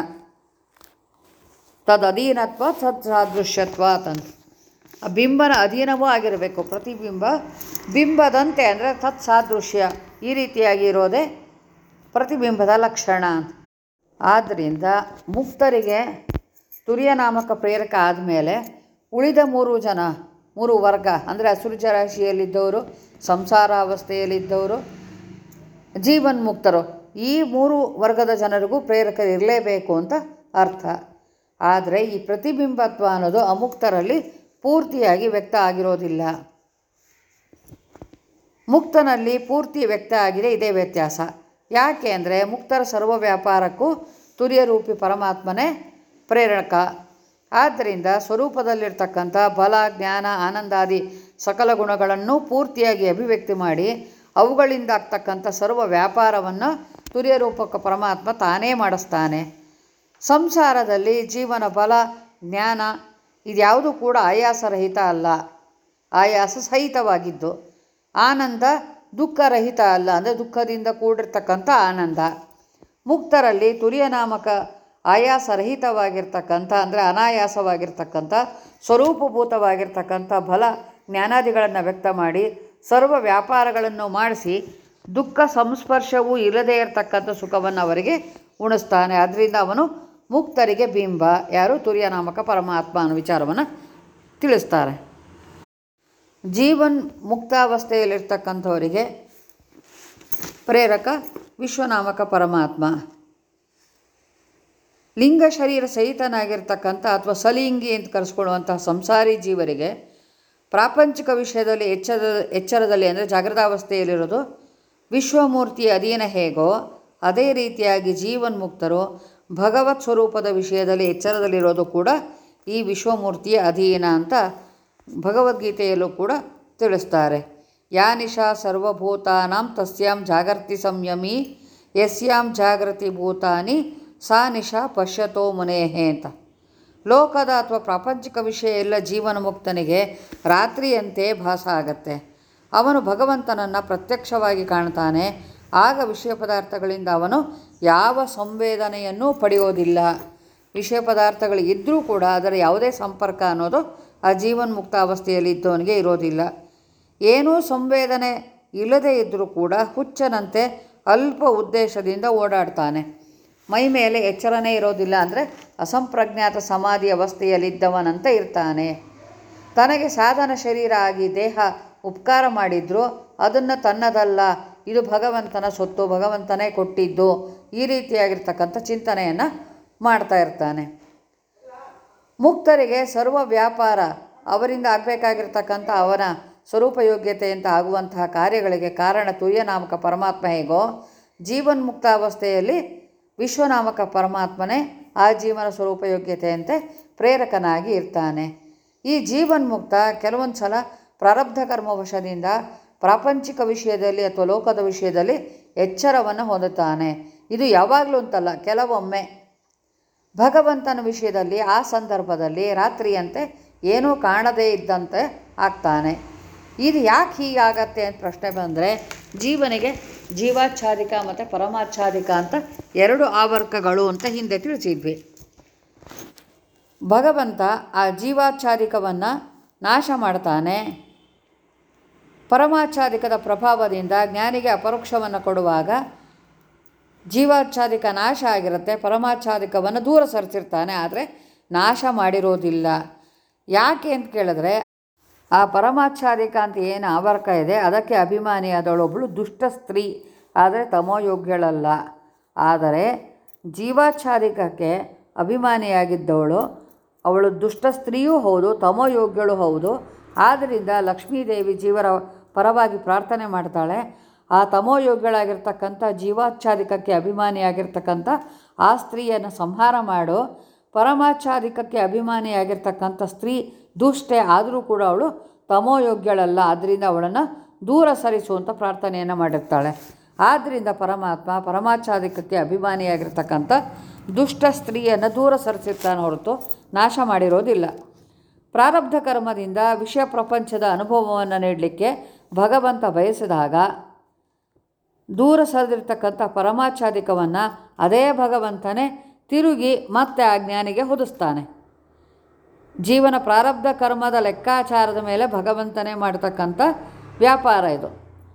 ತದಧೀನತ್ವ ಸತ್ ಸಾದೃಶ್ಯತ್ವ ಅಂತಂದು. ಆ ಬಿಂಬನ ಅಧೀನವೂ ಆಗಿರಬೇಕು ಪ್ರತಿಬಿಂಬ. ಬಿಂಬದಂತೆ ಅಂದರೆ ತತ್ ಸಾದೃಶ್ಯ ಈ ರೀತಿಯಾಗಿ ಇರೋದೇ ಪ್ರತಿಬಿಂಬದ ಲಕ್ಷಣ ಅಂತ. ಆದ್ದರಿಂದ ಮುಕ್ತರಿಗೆ ತುರಿಯ ನಾಮಕ ಪ್ರೇರಕ ಆದಮೇಲೆ ಉಳಿದ ಮೂರು ಜನ, ಮೂರು ವರ್ಗ ಅಂದರೆ ಅಸೃಜ ರಾಶಿಯಲ್ಲಿದ್ದವರು, ಸಂಸಾರಾವಸ್ಥೆಯಲ್ಲಿದ್ದವರು, ಜೀವನ್ಮುಕ್ತರು, ಈ ಮೂರು ವರ್ಗದ ಜನರಿಗೂ ಪ್ರೇರಕರಿರಲೇಬೇಕು ಅಂತ ಅರ್ಥ. ಆದರೆ ಈ ಪ್ರತಿಬಿಂಬತ್ವ ಅನ್ನೋದು ಅಮುಕ್ತರಲ್ಲಿ ಪೂರ್ತಿಯಾಗಿ ವ್ಯಕ್ತ ಆಗಿರೋದಿಲ್ಲ. ಮುಕ್ತನಲ್ಲಿ ಪೂರ್ತಿ ವ್ಯಕ್ತ ಆಗಿದೆ. ಇದೇ ವ್ಯತ್ಯಾಸ. ಯಾಕೆ ಅಂದರೆ ಮುಕ್ತರ ಸರ್ವ ವ್ಯಾಪಾರಕ್ಕೂ ತುರಿಯ ರೂಪಿ ಪರಮಾತ್ಮನೇ ಪ್ರೇರಕ. ಆದ್ದರಿಂದ ಸ್ವರೂಪದಲ್ಲಿರ್ತಕ್ಕಂಥ ಬಲ, ಜ್ಞಾನ, ಆನಂದಾದಿ ಸಕಲ ಗುಣಗಳನ್ನು ಪೂರ್ತಿಯಾಗಿ ಅಭಿವ್ಯಕ್ತಿ ಮಾಡಿ ಅವುಗಳಿಂದ ಆಗ್ತಕ್ಕಂಥ ಸರ್ವ ವ್ಯಾಪಾರವನ್ನು ತುರಿಯ ರೂಪಕ ಪರಮಾತ್ಮ ತಾನೇ ಮಾಡಿಸ್ತಾನೆ. ಸಂಸಾರದಲ್ಲಿ ಜೀವನ ಬಲ, ಜ್ಞಾನ ಇದ್ಯಾವುದು ಕೂಡ ಆಯಾಸರಹಿತ ಅಲ್ಲ, ಆಯಾಸ ಸಹಿತವಾಗಿದ್ದು. ಆನಂದ ದುಃಖರಹಿತ ಅಲ್ಲ, ಅಂದರೆ ದುಃಖದಿಂದ ಕೂಡಿರ್ತಕ್ಕಂಥ ಆನಂದ. ಮುಕ್ತರಲ್ಲಿ ತುರಿಯ ನಾಮಕ ಆಯಾಸರಹಿತವಾಗಿರ್ತಕ್ಕಂಥ ಅಂದರೆ ಅನಾಯಾಸವಾಗಿರ್ತಕ್ಕಂಥ ಸ್ವರೂಪಭೂತವಾಗಿರ್ತಕ್ಕಂಥ ಬಲ ಜ್ಞಾನಾದಿಗಳನ್ನು ವ್ಯಕ್ತ ಮಾಡಿ ಸರ್ವ ವ್ಯಾಪಾರಗಳನ್ನು ಮಾಡಿಸಿ ದುಃಖ ಸಂಸ್ಪರ್ಶವೂ ಇಲ್ಲದೇ ಇರತಕ್ಕಂಥ ಸುಖವನ್ನು ಅವರಿಗೆ ಉಣಿಸ್ತಾನೆ. ಅದರಿಂದ ಅವನು ಮುಕ್ತರಿಗೆ ಬಿಂಬ. ಯಾರು? ತುರಿಯ ನಾಮಕ ಪರಮಾತ್ಮ ಅನ್ನೋ ವಿಚಾರವನ್ನು ತಿಳಿಸ್ತಾರೆ. ಜೀವನ್ ಮುಕ್ತಾವಸ್ಥೆಯಲ್ಲಿರ್ತಕ್ಕಂಥವರಿಗೆ ಪ್ರೇರಕ ವಿಶ್ವನಾಮಕ ಪರಮಾತ್ಮ. ಲಿಂಗ ಶರೀರ ಸಹಿತನಾಗಿರ್ತಕ್ಕಂಥ ಅಥವಾ ಸಲಿಂಗಿ ಅಂತ ಕರೆಸ್ಕೊಳ್ಳುವಂತಹ ಸಂಸಾರಿ ಜೀವರಿಗೆ ಪ್ರಾಪಂಚಿಕ ವಿಷಯದಲ್ಲಿ ಎಚ್ಚರ ಎಚ್ಚರದಲ್ಲಿ ಅಂದರೆ ಜಾಗೃತಾವಸ್ಥೆಯಲ್ಲಿರೋದು ವಿಶ್ವಮೂರ್ತಿಯ ಅಧೀನ ಹೇಗೋ ಅದೇ ರೀತಿಯಾಗಿ ಜೀವನ್ಮುಕ್ತರು ಭಗವತ್ ಸ್ವರೂಪದ ವಿಷಯದಲ್ಲಿ ಎಚ್ಚರದಲ್ಲಿರೋದು ಕೂಡ ಈ ವಿಶ್ವಮೂರ್ತಿಯ ಅಧೀನ ಅಂತ ಭಗವದ್ಗೀತೆಯಲ್ಲೂ ಕೂಡ ತಿಳಿಸ್ತಾರೆ. ಯಾ ನಿಶಾ ಸರ್ವಭೂತಾನಾಂ ತಸ್ಯಾಂ ಜಾಗರ್ತಿ ಸಂಯಮಿ ಯಸ್ಯಾಂ ಜಾಗೃತಿ ಭೂತಾನಿ ಸಾ ನಿಶಾ ಪಶ್ಯತೋ ಮುನೇಹೇ ಅಂತ. ಲೋಕದ ಅಥವಾ ಪ್ರಾಪಂಚಿಕ ವಿಷಯ ಎಲ್ಲ ಜೀವನ ಮುಕ್ತನಿಗೆ ರಾತ್ರಿಯಂತೆ ಭಾಸ ಆಗತ್ತೆ. ಅವನು ಭಗವಂತನನ್ನು ಪ್ರತ್ಯಕ್ಷವಾಗಿ ಕಾಣ್ತಾನೆ. ಆಗ ವಿಷಯ ಪದಾರ್ಥಗಳಿಂದ ಅವನು ಯಾವ ಸಂವೇದನೆಯನ್ನೂ ಪಡೆಯೋದಿಲ್ಲ. ವಿಷಯ ಪದಾರ್ಥಗಳು ಇದ್ದರೂ ಕೂಡ ಅದರ ಯಾವುದೇ ಸಂಪರ್ಕ ಅನ್ನೋದು ಆ ಜೀವನ್ಮುಕ್ತ ಅವಸ್ಥೆಯಲ್ಲಿ ಇದ್ದವನಿಗೆ ಇರೋದಿಲ್ಲ. ಏನೂ ಸಂವೇದನೆ ಇಲ್ಲದೇ ಇದ್ದರೂ ಕೂಡ ಹುಚ್ಚನಂತೆ ಅಲ್ಪ ಉದ್ದೇಶದಿಂದ ಓಡಾಡ್ತಾನೆ. ಮೈ ಮೇಲೆ ಎಚ್ಚರನೇ ಇರೋದಿಲ್ಲ, ಅಂದರೆ ಅಸಂಪ್ರಜ್ಞಾತ ಸಮಾಧಿ ಅವಸ್ಥೆಯಲ್ಲಿದ್ದವನಂತೆ ಇರ್ತಾನೆ. ತನಗೆ ಸಾಧನ ಶರೀರ ಆಗಿ ದೇಹ ಉಪಕಾರ ಮಾಡಿದ್ರು ಅದನ್ನು ತನ್ನದಲ್ಲ, ಇದು ಭಗವಂತನ ಸೊತ್ತು, ಭಗವಂತನೇ ಕೊಟ್ಟಿದ್ದು, ಈ ರೀತಿಯಾಗಿರ್ತಕ್ಕಂಥ ಚಿಂತನೆಯನ್ನು ಮಾಡ್ತಾ ಇರ್ತಾನೆ. ಮುಕ್ತರಿಗೆ ಸರ್ವ ವ್ಯಾಪಾರ ಅವರಿಂದ ಆಗಬೇಕಾಗಿರ್ತಕ್ಕಂಥ ಅವನ ಸ್ವರೂಪ ಯೋಗ್ಯತೆಯಂತ ಆಗುವಂತಹ ಕಾರ್ಯಗಳಿಗೆ ಕಾರಣ ತುಯ್ಯನಾಮಕ ಪರಮಾತ್ಮ ಹೇಗೋ, ಜೀವನ್ಮುಕ್ತ ಅವಸ್ಥೆಯಲ್ಲಿ ವಿಶ್ವನಾಮಕ ಪರಮಾತ್ಮನೇ ಆ ಜೀವನ ಸ್ವರೂಪ ಯೋಗ್ಯತೆಯಂತೆ ಪ್ರೇರಕನಾಗಿ ಇರ್ತಾನೆ. ಈ ಜೀವನ್ಮುಕ್ತ ಕೆಲವೊಂದು ಸಲ ಪ್ರಾರಬ್ಧ ಕರ್ಮವಶದಿಂದ ಪ್ರಾಪಂಚಿಕ ವಿಷಯದಲ್ಲಿ ಅಥವಾ ಲೋಕದ ವಿಷಯದಲ್ಲಿ ಎಚ್ಚರವನ್ನು ಹೊಂದುತ್ತಾನೆ. ಇದು ಯಾವಾಗಲೂ ಅಂತಲ್ಲ, ಕೆಲವೊಮ್ಮೆ ಭಗವಂತನ ವಿಷಯದಲ್ಲಿ ಆ ಸಂದರ್ಭದಲ್ಲಿ ರಾತ್ರಿಯಂತೆ ಏನೂ ಕಾಣದೇ ಇದ್ದಂತೆ ಆಗ್ತಾನೆ. ಇದು ಯಾಕೆ ಹೀಗಾಗತ್ತೆ ಅಂತ ಪ್ರಶ್ನೆ ಬಂದರೆ, ಜೀವನಿಗೆ ಜೀವಾಚ್ಛಾದಿಕ ಮತ್ತು ಪರಮಾಚ್ಛಾದಿಕ ಅಂತ ಎರಡು ಆವರ್ಕಗಳು ಅಂತ ಹಿಂದೆ ತಿಳಿಸಿದ್ವಿ. ಭಗವಂತ ಆ ಜೀವಾಚ್ಛಾದಿಕವನ್ನು ನಾಶ ಮಾಡ್ತಾನೆ. ಪರಮಾಚ್ಛಾದಿಕದ ಪ್ರಭಾವದಿಂದ ಜ್ಞಾನಿಗೆ ಅಪರೋಕ್ಷವನ್ನು ಕೊಡುವಾಗ ಜೀವಾಚ್ಛಾದಿಕ ನಾಶ ಆಗಿರುತ್ತೆ, ಪರಮಾಚ್ಛಾದಿಕವನ್ನು ದೂರ ಸರಿಸಿರ್ತಾನೆ, ಆದರೆ ನಾಶ ಮಾಡಿರೋದಿಲ್ಲ. ಯಾಕೆ ಅಂತ ಕೇಳಿದ್ರೆ, ಆ ಪರಮಾಚ್ಛಾದಿಕ ಅಂತ ಏನು ಆವರ್ಕ ಇದೆ ಅದಕ್ಕೆ ಅಭಿಮಾನಿಯಾದವಳೊಬ್ಬಳು ದುಷ್ಟ ಸ್ತ್ರೀ, ಆದರೆ ತಮೋಯೋಗ್ಯಳಲ್ಲ. ಆದರೆ ಜೀವಾಚ್ಛಾದಿಕಕ್ಕೆ ಅಭಿಮಾನಿಯಾಗಿದ್ದವಳು ಅವಳು ದುಷ್ಟ ಸ್ತ್ರೀಯೂ ಹೌದು, ತಮೋಯೋಗ್ಯಳು ಹೌದು. ಆದ್ದರಿಂದ ಲಕ್ಷ್ಮೀದೇವಿ ಜೀವರ ಪರವಾಗಿ ಪ್ರಾರ್ಥನೆ ಮಾಡ್ತಾಳೆ. ಆ ತಮೋಯೋಗ್ಯಳಾಗಿರ್ತಕ್ಕಂಥ ಜೀವಾಚ್ಛಾದಿಕಕ್ಕೆ ಅಭಿಮಾನಿಯಾಗಿರ್ತಕ್ಕಂಥ ಆ ಸ್ತ್ರೀಯನ್ನು ಸಂಹಾರ ಮಾಡು. ಪರಮಾಚ್ಛಾದಿಕಕ್ಕೆ ಅಭಿಮಾನಿಯಾಗಿರ್ತಕ್ಕಂಥ ಸ್ತ್ರೀ ದುಷ್ಟೆ, ಆದರೂ ಕೂಡ ಅವಳು ತಮೋಯೋಗ್ಯಳಲ್ಲ, ಆದ್ದರಿಂದ ಅವಳನ್ನು ದೂರ ಸರಿಸುವಂಥ ಪ್ರಾರ್ಥನೆಯನ್ನು ಮಾಡಿರ್ತಾಳೆ. ಆದ್ದರಿಂದ ಪರಮಾತ್ಮ ಪರಮಾಚ್ಛಾದಿಕಕ್ಕೆ ಅಭಿಮಾನಿಯಾಗಿರ್ತಕ್ಕಂಥ ದುಷ್ಟ ಸ್ತ್ರೀಯನ್ನು ದೂರ ಸರಿಸಿರ್ತಾನೆ ಹೊರತು ನಾಶ ಮಾಡಿರೋದಿಲ್ಲ. ಪ್ರಾರಬ್ಧ ಕರ್ಮದಿಂದ ವಿಷಯ ಪ್ರಪಂಚದ ಅನುಭವವನ್ನು ನೀಡಲಿಕ್ಕೆ ಭಗವಂತ ಬಯಸಿದಾಗ ದೂರ ಸರಿದಿರ್ತಕ್ಕಂಥ ಪರಮಾಚ್ಛಾದಿಕವನ್ನು ಅದೇ ಭಗವಂತನೇ ತಿರುಗಿ ಮತ್ತೆ ಆ ಜ್ಞಾನಿಗೆ ಹೊದಿಸ್ತಾನೆ. ಜೀವನ ಪ್ರಾರಬ್ಧ ಕರ್ಮದ ಲೆಕ್ಕಾಚಾರದ ಮೇಲೆ ಭಗವಂತನೇ ಮಾಡತಕ್ಕಂಥ ವ್ಯಾಪಾರ ಇದು.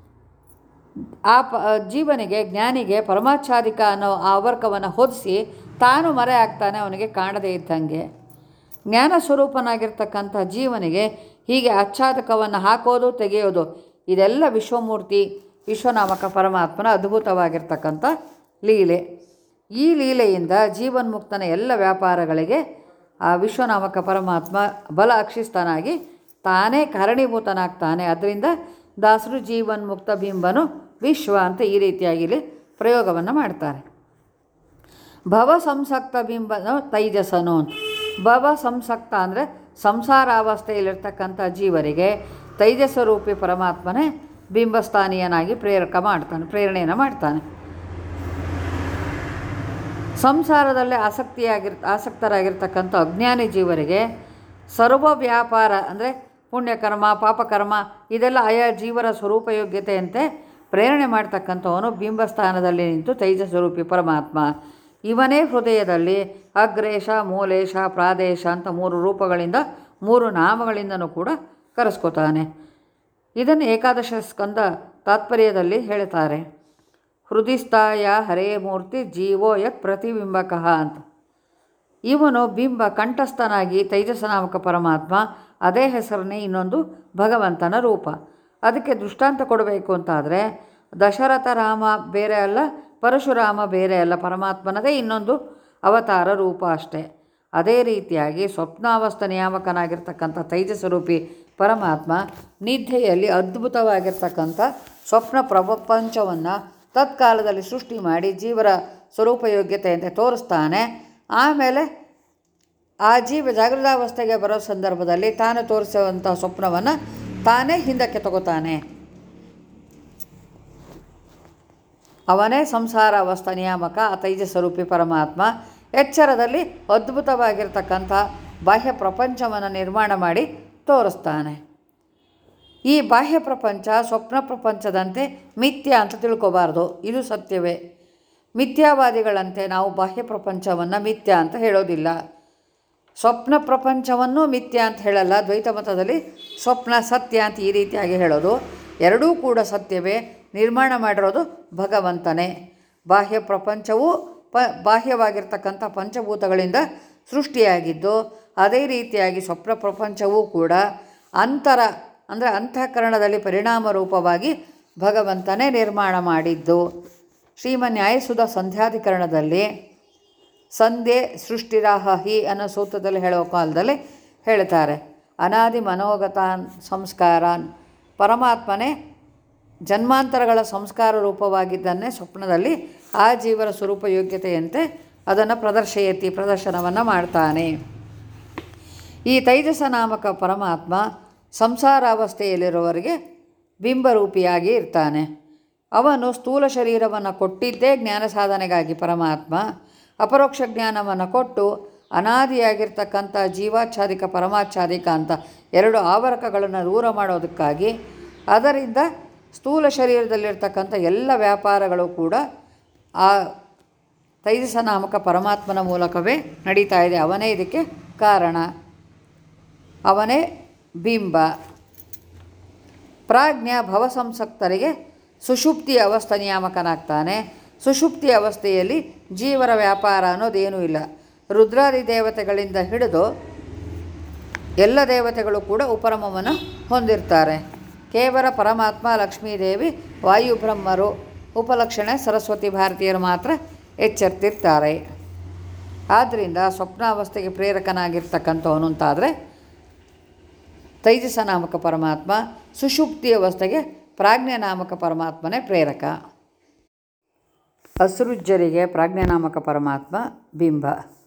ಆ ಪ ಜೀವನಿಗೆ ಜ್ಞಾನಿಗೆ ಪರಮಾಚ್ಛಾದಿಕ ಅನ್ನೋ ಆವರ್ಕವನ್ನು ಹೊದಿಸಿ ತಾನು ಮರೆ ಆಗ್ತಾನೆ, ಅವನಿಗೆ ಕಾಣದೇ ಇದ್ದಂಗೆ. ಜ್ಞಾನ ಸ್ವರೂಪನಾಗಿರ್ತಕ್ಕಂಥ ಜೀವನಿಗೆ ಹೀಗೆ ಆಚ್ಛಾದಕವನ್ನು ಹಾಕೋದು ತೆಗೆಯೋದು ಇದೆಲ್ಲ ವಿಶ್ವಮೂರ್ತಿ ವಿಶ್ವನಾಮಕ ಪರಮಾತ್ಮನ ಅದ್ಭುತವಾಗಿರ್ತಕ್ಕಂಥ ಲೀಲೆ. ಈ ಲೀಲೆಯಿಂದ ಜೀವನ್ಮುಕ್ತನ ಎಲ್ಲ ವ್ಯಾಪಾರಗಳಿಗೆ ಆ ವಿಶ್ವನಾಮಕ ಪರಮಾತ್ಮ ಬಲ ಅಕ್ಷಿಸ್ತನಾಗಿ ತಾನೇ ಕಾರಣೀಭೂತನಾಗ್ತಾನೆ. ಅದರಿಂದ ದಾಸರು ಜೀವನ್ಮುಕ್ತ ಬಿಂಬನು ವಿಶ್ವ ಅಂತ ಈ ರೀತಿಯಾಗಿ ಇಲ್ಲಿ ಪ್ರಯೋಗವನ್ನು ಮಾಡ್ತಾರೆ. ಭವ ಸಂಸಕ್ತ ಬಿಂಬನು ತೈಜಸನು ಅಂತ. ಭವ ಸಂಸಕ್ತ ಅಂದರೆ ಸಂಸಾರಾವಸ್ಥೆಯಲ್ಲಿರ್ತಕ್ಕಂಥ ಜೀವರಿಗೆ ತೈಜಸ್ವರೂಪಿ ಪರಮಾತ್ಮನೇ ಬಿಂಬಸ್ಥಾನೀಯನಾಗಿ ಪ್ರೇರಕ ಮಾಡ್ತಾನೆ, ಪ್ರೇರಣೆಯನ್ನು ಮಾಡ್ತಾನೆ. ಸಂಸಾರದಲ್ಲೇ ಆಸಕ್ತಿಯಾಗಿರ್ ಆಸಕ್ತರಾಗಿರ್ತಕ್ಕಂಥ ಅಜ್ಞಾನಿ ಜೀವರಿಗೆ ಸರ್ವ ವ್ಯಾಪಾರ ಅಂದರೆ ಪುಣ್ಯಕರ್ಮ ಪಾಪಕರ್ಮ ಇದೆಲ್ಲ ಆಯಾ ಜೀವರ ಸ್ವರೂಪಯೋಗ್ಯತೆಯಂತೆ ಪ್ರೇರಣೆ ಮಾಡ್ತಕ್ಕಂಥವನು ಬಿಂಬಸ್ಥಾನದಲ್ಲಿ ನಿಂತು ತೈಜಸ್ವರೂಪಿ ಪರಮಾತ್ಮ. ಇವನೇ ಹೃದಯದಲ್ಲಿ ಅಗ್ರೇಶ ಮೂಲೇಶ ಪ್ರಾದೇಶ ಅಂತ ಮೂರು ರೂಪಗಳಿಂದ ಮೂರು ನಾಮಗಳಿಂದನೂ ಕೂಡ ಕರೆಸ್ಕೋತಾನೆ. ಇದನ್ನು ಏಕಾದಶ ಸ್ಕಂದ ತಾತ್ಪರ್ಯದಲ್ಲಿ ಹೇಳ್ತಾರೆ. ಹೃದಯಸ್ಥಾಯ ಹರೇ ಮೂರ್ತಿ ಜೀವೋ ಯತ್ ಪ್ರತಿಬಿಂಬಕಃ ಅಂತ. ಇವನು ಬಿಂಬ ಕಂಠಸ್ಥನಾಗಿ ತೈಜಸನಾಮಕ ಪರಮಾತ್ಮ, ಅದೇ ಹೆಸರನ್ನೇ ಇನ್ನೊಂದು ಭಗವಂತನ ರೂಪ. ಅದಕ್ಕೆ ದೃಷ್ಟಾಂತ ಕೊಡಬೇಕು ಅಂತಾದರೆ ದಶರಥ ರಾಮ ಬೇರೆ ಅಲ್ಲ, ಪರಶುರಾಮ ಬೇರೆ ಅಲ್ಲ, ಪರಮಾತ್ಮನದೇ ಇನ್ನೊಂದು ಅವತಾರ ರೂಪ ಅಷ್ಟೇ. ಅದೇ ರೀತಿಯಾಗಿ ಸ್ವಪ್ನಾವಸ್ಥ ನಿಯಾಮಕನಾಗಿರ್ತಕ್ಕಂಥ ತೈಜಸ್ವರೂಪಿ ಪರಮಾತ್ಮ ನಿದ್ದೆಯಲ್ಲಿ ಅದ್ಭುತವಾಗಿರ್ತಕ್ಕಂಥ ಸ್ವಪ್ನ ಪ್ರಪಂಚವನ್ನು ತತ್ಕಾಲದಲ್ಲಿ ಸೃಷ್ಟಿ ಮಾಡಿ ಜೀವರ ಸ್ವರೂಪಯೋಗ್ಯತೆಯಂತೆ ತೋರಿಸ್ತಾನೆ. ಆಮೇಲೆ ಆ ಜೀವ ಜಾಗೃತಾವಸ್ಥೆಗೆ ಬರೋ ಸಂದರ್ಭದಲ್ಲಿ ತಾನು ತೋರಿಸುವಂಥ ಸ್ವಪ್ನವನ್ನು ತಾನೇ ಹಿಂದಕ್ಕೆ ತಗೋತಾನೆ. ಅವನೇ ಸಂಸಾರ ಅವಸ್ಥಾ ನಿಯಾಮಕ ಆ ತೈಜಸ್ವರೂಪಿ ಪರಮಾತ್ಮ ಎಚ್ಚರದಲ್ಲಿ ಅದ್ಭುತವಾಗಿರ್ತಕ್ಕಂಥ ಬಾಹ್ಯ ಪ್ರಪಂಚವನ್ನು ನಿರ್ಮಾಣ ಮಾಡಿ ತೋರಿಸ್ತಾನೆ. ಈ ಬಾಹ್ಯ ಪ್ರಪಂಚ ಸ್ವಪ್ನ ಪ್ರಪಂಚದಂತೆ ಮಿಥ್ಯ ಅಂತ ತಿಳ್ಕೊಬಾರ್ದು, ಇದು ಸತ್ಯವೇ. ಮಿಥ್ಯಾವಾದಿಗಳಂತೆ ನಾವು ಬಾಹ್ಯ ಪ್ರಪಂಚವನ್ನು ಮಿಥ್ಯ ಅಂತ ಹೇಳೋದಿಲ್ಲ, ಸ್ವಪ್ನ ಪ್ರಪಂಚವನ್ನು ಮಿಥ್ಯ ಅಂತ ಹೇಳಲ್ಲ. ದ್ವೈತ ಮತದಲ್ಲಿ ಸ್ವಪ್ನ ಸತ್ಯ ಅಂತ ಈ ರೀತಿಯಾಗಿ ಹೇಳೋದು. ಎರಡೂ ಕೂಡ ಸತ್ಯವೇ, ನಿರ್ಮಾಣ ಮಾಡಿರೋದು ಭಗವಂತನೇ. ಬಾಹ್ಯ ಪ್ರಪಂಚವೂ ಪ ಬಾಹ್ಯವಾಗಿರ್ತಕ್ಕಂಥ ಪಂಚಭೂತಗಳಿಂದ ಸೃಷ್ಟಿಯಾಗಿದ್ದು, ಅದೇ ರೀತಿಯಾಗಿ ಸ್ವಪ್ನ ಪ್ರಪಂಚವೂ ಕೂಡ ಅಂತರ ಅಂದರೆ ಅಂತಃಕರಣದಲ್ಲಿ ಪರಿಣಾಮ ರೂಪವಾಗಿ ಭಗವಂತನೇ ನಿರ್ಮಾಣ ಮಾಡಿದ್ದು. ಶ್ರೀಮನ್ಯಾಯಸುಧ ಸಂಧ್ಯಾಧಿಕರಣದಲ್ಲಿ ಸಂಧ್ಯೆ ಸೃಷ್ಟಿರಾಹ ಹಿ ಅನ್ನೋ ಸೂತ್ರದಲ್ಲಿ ಹೇಳೋ ಕಾಲದಲ್ಲಿ ಹೇಳ್ತಾರೆ, ಅನಾದಿ ಮನೋಗತಾನ್ ಸಂಸ್ಕಾರಾನ್, ಪರಮಾತ್ಮನೇ ಜನ್ಮಾಂತರಗಳ ಸಂಸ್ಕಾರ ರೂಪವಾಗಿದ್ದನ್ನೇ ಸ್ವಪ್ನದಲ್ಲಿ ಆ ಜೀವನ ಸ್ವರೂಪ ಯೋಗ್ಯತೆಯಂತೆ ಅದನ್ನು ಪ್ರದರ್ಶಯತಿ ಪ್ರದರ್ಶನವನ್ನು ಮಾಡ್ತಾನೆ. ಈ ತೈಜಸ ನಾಮಕ ಪರಮಾತ್ಮ ಸಂಸಾರಾವಸ್ಥೆಯಲ್ಲಿರುವವರಿಗೆ ಬಿಂಬರೂಪಿಯಾಗಿ ಇರ್ತಾನೆ. ಅವನು ಸ್ಥೂಲ ಶರೀರವನ್ನು ಕೊಟ್ಟಿದ್ದೇ ಜ್ಞಾನ ಸಾಧನೆಗಾಗಿ ಪರಮಾತ್ಮ. ಅಪರೋಕ್ಷ ಜ್ಞಾನವನ್ನು ಕೊಟ್ಟು ಅನಾದಿಯಾಗಿರ್ತಕ್ಕಂಥ ಜೀವಾಚ್ಛಾದಿಕ ಪರಮಾಚ್ಛಾದಿಕ ಅಂತ ಎರಡು ಆವರಕಗಳನ್ನು ದೂರ ಮಾಡೋದಕ್ಕಾಗಿ ಅದರಿಂದ ಸ್ಥೂಲ ಶರೀರದಲ್ಲಿರ್ತಕ್ಕಂಥ ಎಲ್ಲ ವ್ಯಾಪಾರಗಳು ಕೂಡ ಆ ತೈಜಸ ನಾಮಕ ಪರಮಾತ್ಮನ ಮೂಲಕವೇ ನಡೀತಾ ಇದೆ. ಅವನೇ ಇದಕ್ಕೆ ಕಾರಣ, ಅವನೇ ಬಿಂಬ. ಪ್ರಾಜ್ಞ ಭವಸಂಸಕ್ತರಿಗೆ ಸುಷುಪ್ತಿ ಅವಸ್ಥಾ ನಿಯಾಮಕನಾಗ್ತಾನೆ. ಸುಷುಪ್ತಿ ಅವಸ್ಥೆಯಲ್ಲಿ ಜೀವರ ವ್ಯಾಪಾರ ಅನ್ನೋದೇನೂ ಇಲ್ಲ. ರುದ್ರಾದಿ ದೇವತೆಗಳಿಂದ ಹಿಡಿದು ಎಲ್ಲ ದೇವತೆಗಳು ಕೂಡ ಉಪರಮವನ್ನು ಹೊಂದಿರ್ತಾರೆ. ಕೇವಲ ಪರಮಾತ್ಮ, ಲಕ್ಷ್ಮೀದೇವಿ, ವಾಯುಬ್ರಹ್ಮರು, ಉಪಲಕ್ಷಣೆ ಸರಸ್ವತಿ ಭಾರತೀಯರು ಮಾತ್ರ ಎಚ್ಚರ್ತಿರ್ತಾರೆ. ಆದ್ದರಿಂದ ಸ್ವಪ್ನಾವಸ್ಥೆಗೆ ಪ್ರೇರಕನಾಗಿರ್ತಕ್ಕಂಥವನು ಅಂತಾದರೆ ತೈಜಸ ನಾಮಕ ಪರಮಾತ್ಮ, ಸುಷುಪ್ತಿ ಅವಸ್ಥೆಗೆ ಪ್ರಾಜ್ಞಾನಾಮಕ ಪರಮಾತ್ಮನೇ ಪ್ರೇರಕ. ಅಸೃಜ್ಯರಿಗೆ ಪ್ರಾಜ್ಞಾನಾಮಕ ಪರಮಾತ್ಮ ಬಿಂಬ.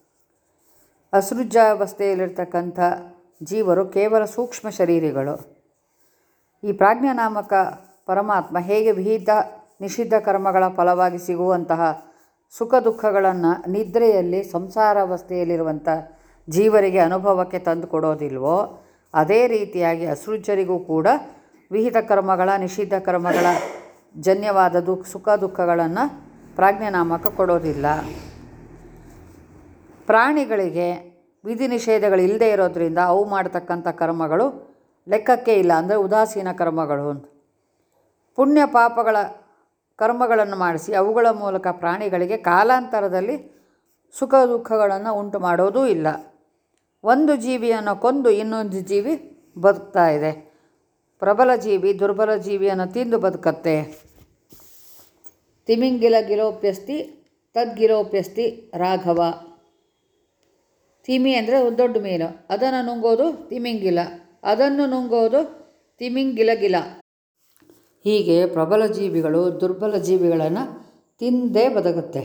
ಅಸೃಜ್ಯಾವಸ್ಥೆಯಲ್ಲಿರ್ತಕ್ಕಂಥ ಜೀವರು ಕೇವಲ ಸೂಕ್ಷ್ಮ ಶರೀರಿಗಳು. ಈ ಪ್ರಾಜ್ಞಾನಾಮಕ ಪರಮಾತ್ಮ ಹೇಗೆ ವಿಹಿತ ನಿಷಿದ್ಧ ಕರ್ಮಗಳ ಫಲವಾಗಿ ಸಿಗುವಂತಹ ಸುಖ ದುಃಖಗಳನ್ನು ನಿದ್ರೆಯಲ್ಲಿ ಸಂಸಾರಾವಸ್ಥೆಯಲ್ಲಿರುವಂಥ ಜೀವರಿಗೆ ಅನುಭವಕ್ಕೆ ತಂದು ಕೊಡೋದಿಲ್ವೋ, ಅದೇ ರೀತಿಯಾಗಿ ಅಸೃಜ್ಯರಿಗೂ ಕೂಡ ವಿಹಿತ ಕರ್ಮಗಳ ನಿಷಿದ್ಧ ಕರ್ಮಗಳ ಜನ್ಯವಾದ ದುಃಖ ಸುಖ ದುಃಖಗಳನ್ನು ಪ್ರಾಜ್ಞಾನಾಮಕ ಕೊಡೋದಿಲ್ಲ. ಪ್ರಾಣಿಗಳಿಗೆ ವಿಧಿ ನಿಷೇಧಗಳು ಇಲ್ಲದೆ ಇರೋದರಿಂದ ಅವು ಮಾಡ್ತಕ್ಕಂಥ ಕರ್ಮಗಳು ಲೆಕ್ಕಕ್ಕೆ ಇಲ್ಲ, ಅಂದರೆ ಉದಾಸೀನ ಕರ್ಮಗಳು ಅಂತ. ಪುಣ್ಯ ಪಾಪಗಳ ಕರ್ಮಗಳನ್ನು ಮಾಡಿಸಿ ಅವುಗಳ ಮೂಲಕ ಪ್ರಾಣಿಗಳಿಗೆ ಕಾಲಾಂತರದಲ್ಲಿ ಸುಖ ದುಃಖಗಳನ್ನು ಉಂಟು ಮಾಡೋದೂ ಇಲ್ಲ. ಒಂದು ಜೀವಿಯನ್ನು ಕೊಂದು ಇನ್ನೊಂದು ಜೀವಿ ಬದುಕ್ತಾ ಇದೆ. ಪ್ರಬಲ ಜೀವಿ ದುರ್ಬಲ ಜೀವಿಯನ್ನು ತಿಂದು ಬದುಕತ್ತೆ. ತಿಮಿಂಗಿಲ ಗಿಲೋಪ್ಯಸ್ತಿ ತದ್ಗಿಲೋಪ್ಯಸ್ತಿ ರಾಘವ. ತಿಮಿ ಅಂದರೆ ಒಂದು ದೊಡ್ಡ ಮೀನು, ಅದನ್ನು ನುಂಗೋದು ತಿಮಿಂಗಿಲ, ಅದನ್ನು ನುಂಗೋದು ತಿಮಿಂಗಿಲಗಿಲ. ಹೀಗೆ ಪ್ರಬಲ ಜೀವಿಗಳು ದುರ್ಬಲ ಜೀವಿಗಳನ್ನು ತಿಂದೇ ಬದುಕುತ್ತೆ.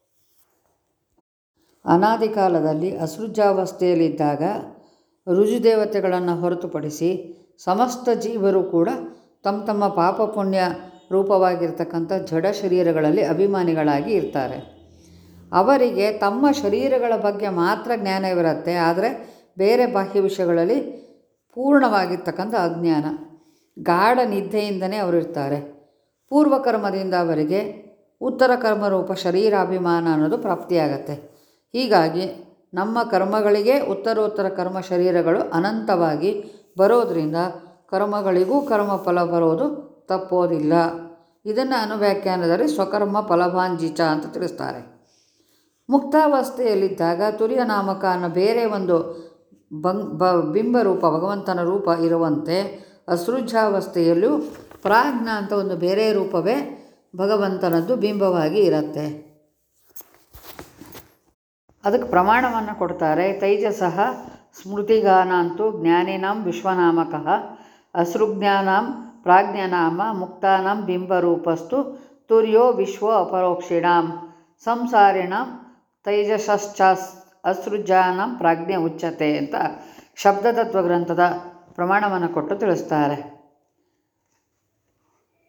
ಅನಾದಿ ಕಾಲದಲ್ಲಿ ಅಸೃಜ್ಯಾವಸ್ಥೆಯಲ್ಲಿದ್ದಾಗ ರುಜುದೇವತೆಗಳನ್ನು ಹೊರತುಪಡಿಸಿ ಸಮಸ್ತ ಜೀವರು ಕೂಡ ತಮ್ಮ ತಮ್ಮ ಪಾಪ ಪುಣ್ಯ ರೂಪವಾಗಿರ್ತಕ್ಕಂಥ ಜಡ ಶರೀರಗಳಲ್ಲಿ ಅಭಿಮಾನಿಗಳಾಗಿ ಇರ್ತಾರೆ. ಅವರಿಗೆ ತಮ್ಮ ಶರೀರಗಳ ಬಗ್ಗೆ ಮಾತ್ರ ಜ್ಞಾನವಿರುತ್ತೆ, ಆದರೆ ಬೇರೆ ಬಾಹ್ಯ ವಿಷಯಗಳಲ್ಲಿ ಪೂರ್ಣವಾಗಿರ್ತಕ್ಕಂಥ ಅಜ್ಞಾನ, ಗಾಢ ನಿದ್ದೆಯಿಂದನೇ ಅವರಿರ್ತಾರೆ. ಪೂರ್ವಕರ್ಮದಿಂದ ಅವರಿಗೆ ಉತ್ತರ ಕರ್ಮರೂಪ ಶರೀರಾಭಿಮಾನ ಅನ್ನೋದು ಪ್ರಾಪ್ತಿಯಾಗತ್ತೆ. ಹೀಗಾಗಿ ನಮ್ಮ ಕರ್ಮಗಳಿಗೆ ಉತ್ತರೋತ್ತರ ಕರ್ಮ ಶರೀರಗಳು ಅನಂತವಾಗಿ ಬರೋದರಿಂದ ಕರ್ಮಗಳಿಗೂ ಕರ್ಮಫಲ ಬರೋದು ತಪ್ಪೋದಿಲ್ಲ. ಇದನ್ನು ಅನುವ್ಯಾಖ್ಯಾನದಲ್ಲಿ ಸ್ವಕರ್ಮ ಫಲಭಾಂಜಿಚ ಅಂತ ತಿಳಿಸ್ತಾರೆ. ಮುಕ್ತಾವಸ್ಥೆಯಲ್ಲಿದ್ದಾಗ ತುರ್ಯ ನಾಮಕ ಅನ್ನೋ ಬೇರೆ ಒಂದು ಬಂಗ್ ಬ ಬಿಂಬರೂಪ ಭಗವಂತನ ರೂಪ ಇರುವಂತೆ ಅಸೃಜ್ಯಾವಸ್ಥೆಯಲ್ಲೂ ಪ್ರಾಜ್ಞ ಅಂತ ಒಂದು ಬೇರೆ ರೂಪವೇ ಭಗವಂತನದ್ದು ಬಿಂಬವಾಗಿ ಇರುತ್ತೆ. ಅದಕ್ಕೆ ಪ್ರಮಾಣವನ್ನು ಕೊಡ್ತಾರೆ. ತೈಜಸಃ ಸ್ಮೃತಿಗಾನಾಂತು ಜ್ಞಾನಿನಾಂ ವಿಶ್ವನಾಮಕಃ ಅಸೃಜ್ಞಾನಾಂ ಪ್ರಾಜ್ಞಾನಾಮ ಮುಕ್ತಾನಾಂ ಬಿಂಬರೂಪಸ್ತು ತುರ್ಯೋ ವಿಶ್ವ ಅಪರೋಕ್ಷಿಣಾಂ ಸಂಸಾರಿಣಾಂ ತೈಜಸಶ್ಚಾಸ್ ಅಸೃಜ್ಯಾನಾಂ ಪ್ರಾಜ್ಞೆ ಉಚ್ಯತೆ ಅಂತ ಶಬ್ದತತ್ವ ಗ್ರಂಥದ ಪ್ರಮಾಣವನ್ನು ಕೊಟ್ಟು ತಿಳಿಸ್ತಾರೆ.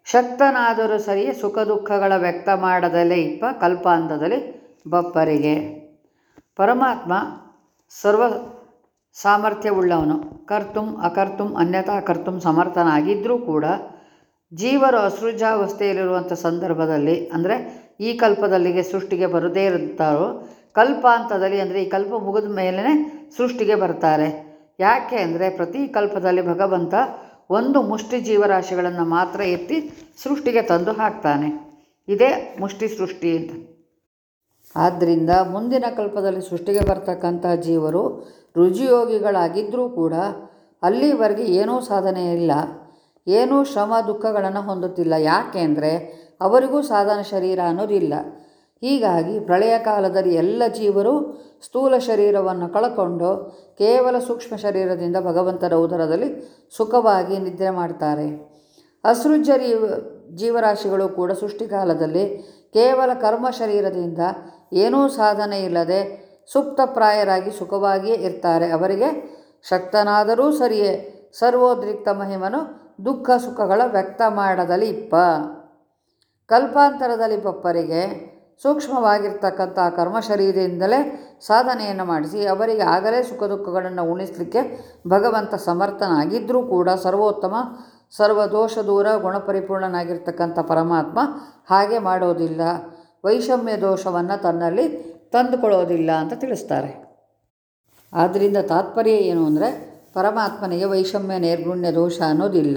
ಶಕ್ತನಾದರೂ ಸರಿಯೇ ಸುಖ ದುಃಖಗಳ ವ್ಯಕ್ತ ಮಾಡದಲೇ ಇಪ್ಪ ಕಲ್ಪಾಂತದಲ್ಲಿ ಬಪ್ಪರಿಗೆ. ಪರಮಾತ್ಮ ಸರ್ವ ಸಾಮರ್ಥ್ಯವುಳ್ಳವನು. ಕರ್ತುಂ ಅಕರ್ತುಂ ಅನ್ಯಥಾ ಕರ್ತುಂ ಸಮರ್ಥನಾಗಿದ್ದರೂ ಕೂಡ ಜೀವರು ಅಸೃಜಾವಸ್ಥೆಯಲ್ಲಿರುವಂಥ ಸಂದರ್ಭದಲ್ಲಿ, ಅಂದರೆ ಈ ಕಲ್ಪದಲ್ಲಿಗೆ ಸೃಷ್ಟಿಗೆ ಬರದೇ ಇರುತ್ತಾರೋ, ಕಲ್ಪಾಂತದಲ್ಲಿ ಅಂದರೆ ಈ ಕಲ್ಪ ಮುಗಿದ ಮೇಲೇ ಸೃಷ್ಟಿಗೆ ಬರ್ತಾರೆ. ಯಾಕೆ ಅಂದರೆ ಪ್ರತಿ ಕಲ್ಪದಲ್ಲಿ ಭಗವಂತ ಒಂದು ಮುಷ್ಟಿ ಜೀವರಾಶಿಗಳನ್ನು ಮಾತ್ರ ಎತ್ತಿ ಸೃಷ್ಟಿಗೆ ತಂದು ಹಾಕ್ತಾನೆ. ಇದೇ ಮುಷ್ಟಿ ಸೃಷ್ಟಿ ಅಂತ. ಆದ್ದರಿಂದ ಮುಂದಿನ ಕಲ್ಪದಲ್ಲಿ ಸೃಷ್ಟಿಗೆ ಬರ್ತಕ್ಕಂಥ ಜೀವರು ರುಜಿಯೋಗಿಗಳಾಗಿದ್ದರೂ ಕೂಡ ಅಲ್ಲಿವರೆಗೆ ಏನೂ ಸಾಧನೆ ಇಲ್ಲ, ಏನೂ ಶ್ರಮ ದುಃಖಗಳನ್ನು ಹೊಂದುತ್ತಿಲ್ಲ. ಯಾಕೆ ಅಂದರೆ ಅವರಿಗೂ ಸಾಧನ ಶರೀರ ಅನ್ನೋದಿಲ್ಲ. ಹೀಗಾಗಿ ಪ್ರಳಯ ಕಾಲದಲ್ಲಿ ಎಲ್ಲ ಜೀವರು ಸ್ಥೂಲ ಶರೀರವನ್ನು ಕಳಕೊಂಡು ಕೇವಲ ಸೂಕ್ಷ್ಮ ಶರೀರದಿಂದ ಭಗವಂತನ ಉದರದಲ್ಲಿ ಸುಖವಾಗಿ ನಿದ್ರೆ ಮಾಡ್ತಾರೆ. ಅಸೃಜರಿ ಜೀವರಾಶಿಗಳು ಕೂಡ ಸೃಷ್ಟಿಕಾಲದಲ್ಲಿ ಕೇವಲ ಕರ್ಮ ಶರೀರದಿಂದ ಏನೂ ಸಾಧನೆ ಇಲ್ಲದೆ ಸುಪ್ತಪ್ರಾಯರಾಗಿ ಸುಖವಾಗಿಯೇ ಇರ್ತಾರೆ. ಅವರಿಗೆ ಶಕ್ತನಾದರೂ ಸರಿಯೇ ಸರ್ವೋದ್ರಿಕ್ತ ಮಹಿಮನು ದುಃಖ ಸುಖಗಳ ವ್ಯಕ್ತ ಮಾಡದಲ್ಲಿ ಇಪ್ಪ. ಕಲ್ಪಾಂತರದಲ್ಲಿ ಬಪ್ಪರಿಗೆ ಸೂಕ್ಷ್ಮವಾಗಿರ್ತಕ್ಕಂಥ ಕರ್ಮ ಶರೀರದಿಂದಲೇ ಸಾಧನೆಯನ್ನು ಮಾಡಿಸಿ ಅವರಿಗೆ ಆಗಲೇ ಸುಖ ದುಃಖಗಳನ್ನು ಉಣಿಸಲಿಕ್ಕೆ ಭಗವಂತ ಸಮರ್ಥನಾಗಿದ್ದರೂ ಕೂಡ ಸರ್ವೋತ್ತಮ ಸರ್ವದೋಷ ದೂರ ಗುಣಪರಿಪೂರ್ಣನಾಗಿರ್ತಕ್ಕಂಥ ಪರಮಾತ್ಮ ಹಾಗೆ ಮಾಡೋದಿಲ್ಲ. ವೈಷಮ್ಯ ದೋಷವನ್ನು ತನ್ನಲ್ಲಿ ತಂದುಕೊಳ್ಳೋದಿಲ್ಲ ಅಂತ ತಿಳಿಸ್ತಾರೆ. ಆದ್ದರಿಂದ ತಾತ್ಪರ್ಯ ಏನು ಅಂದರೆ ಪರಮಾತ್ಮನಿಗೆ ವೈಷಮ್ಯ ನಿರ್ಗುಣ್ಯ ದೋಷ ಅನ್ನೋದಿಲ್ಲ.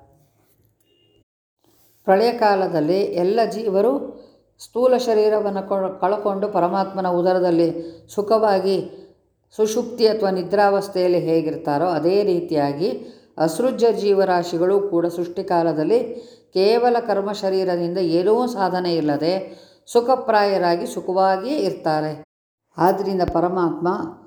ಪ್ರಳಯ ಕಾಲದಲ್ಲಿ ಎಲ್ಲ ಜೀವರು ಸ್ಥೂಲ ಶರೀರವನ್ನು ಕಳಕೊಂಡು ಪರಮಾತ್ಮನ ಉದರದಲ್ಲಿ ಸುಖವಾಗಿ ಸುಷುಪ್ತಿ ಅಥವಾ ನಿದ್ರಾವಸ್ಥೆಯಲ್ಲಿ ಹೇಗಿರ್ತಾರೋ ಅದೇ ರೀತಿಯಾಗಿ ಅಸೃಜ್ಯ ಜೀವರಾಶಿಗಳು ಕೂಡ ಸೃಷ್ಟಿಕಾಲದಲ್ಲಿ ಕೇವಲ ಕರ್ಮ ಶರೀರದಿಂದ ಏನೂ ಸಾಧನೆ ಇಲ್ಲದೆ ಸುಖಪ್ರಾಯರಾಗಿ ಸುಖವಾಗಿಯೇ ಇರ್ತಾರೆ. ಆದ್ದರಿಂದ ಪರಮಾತ್ಮ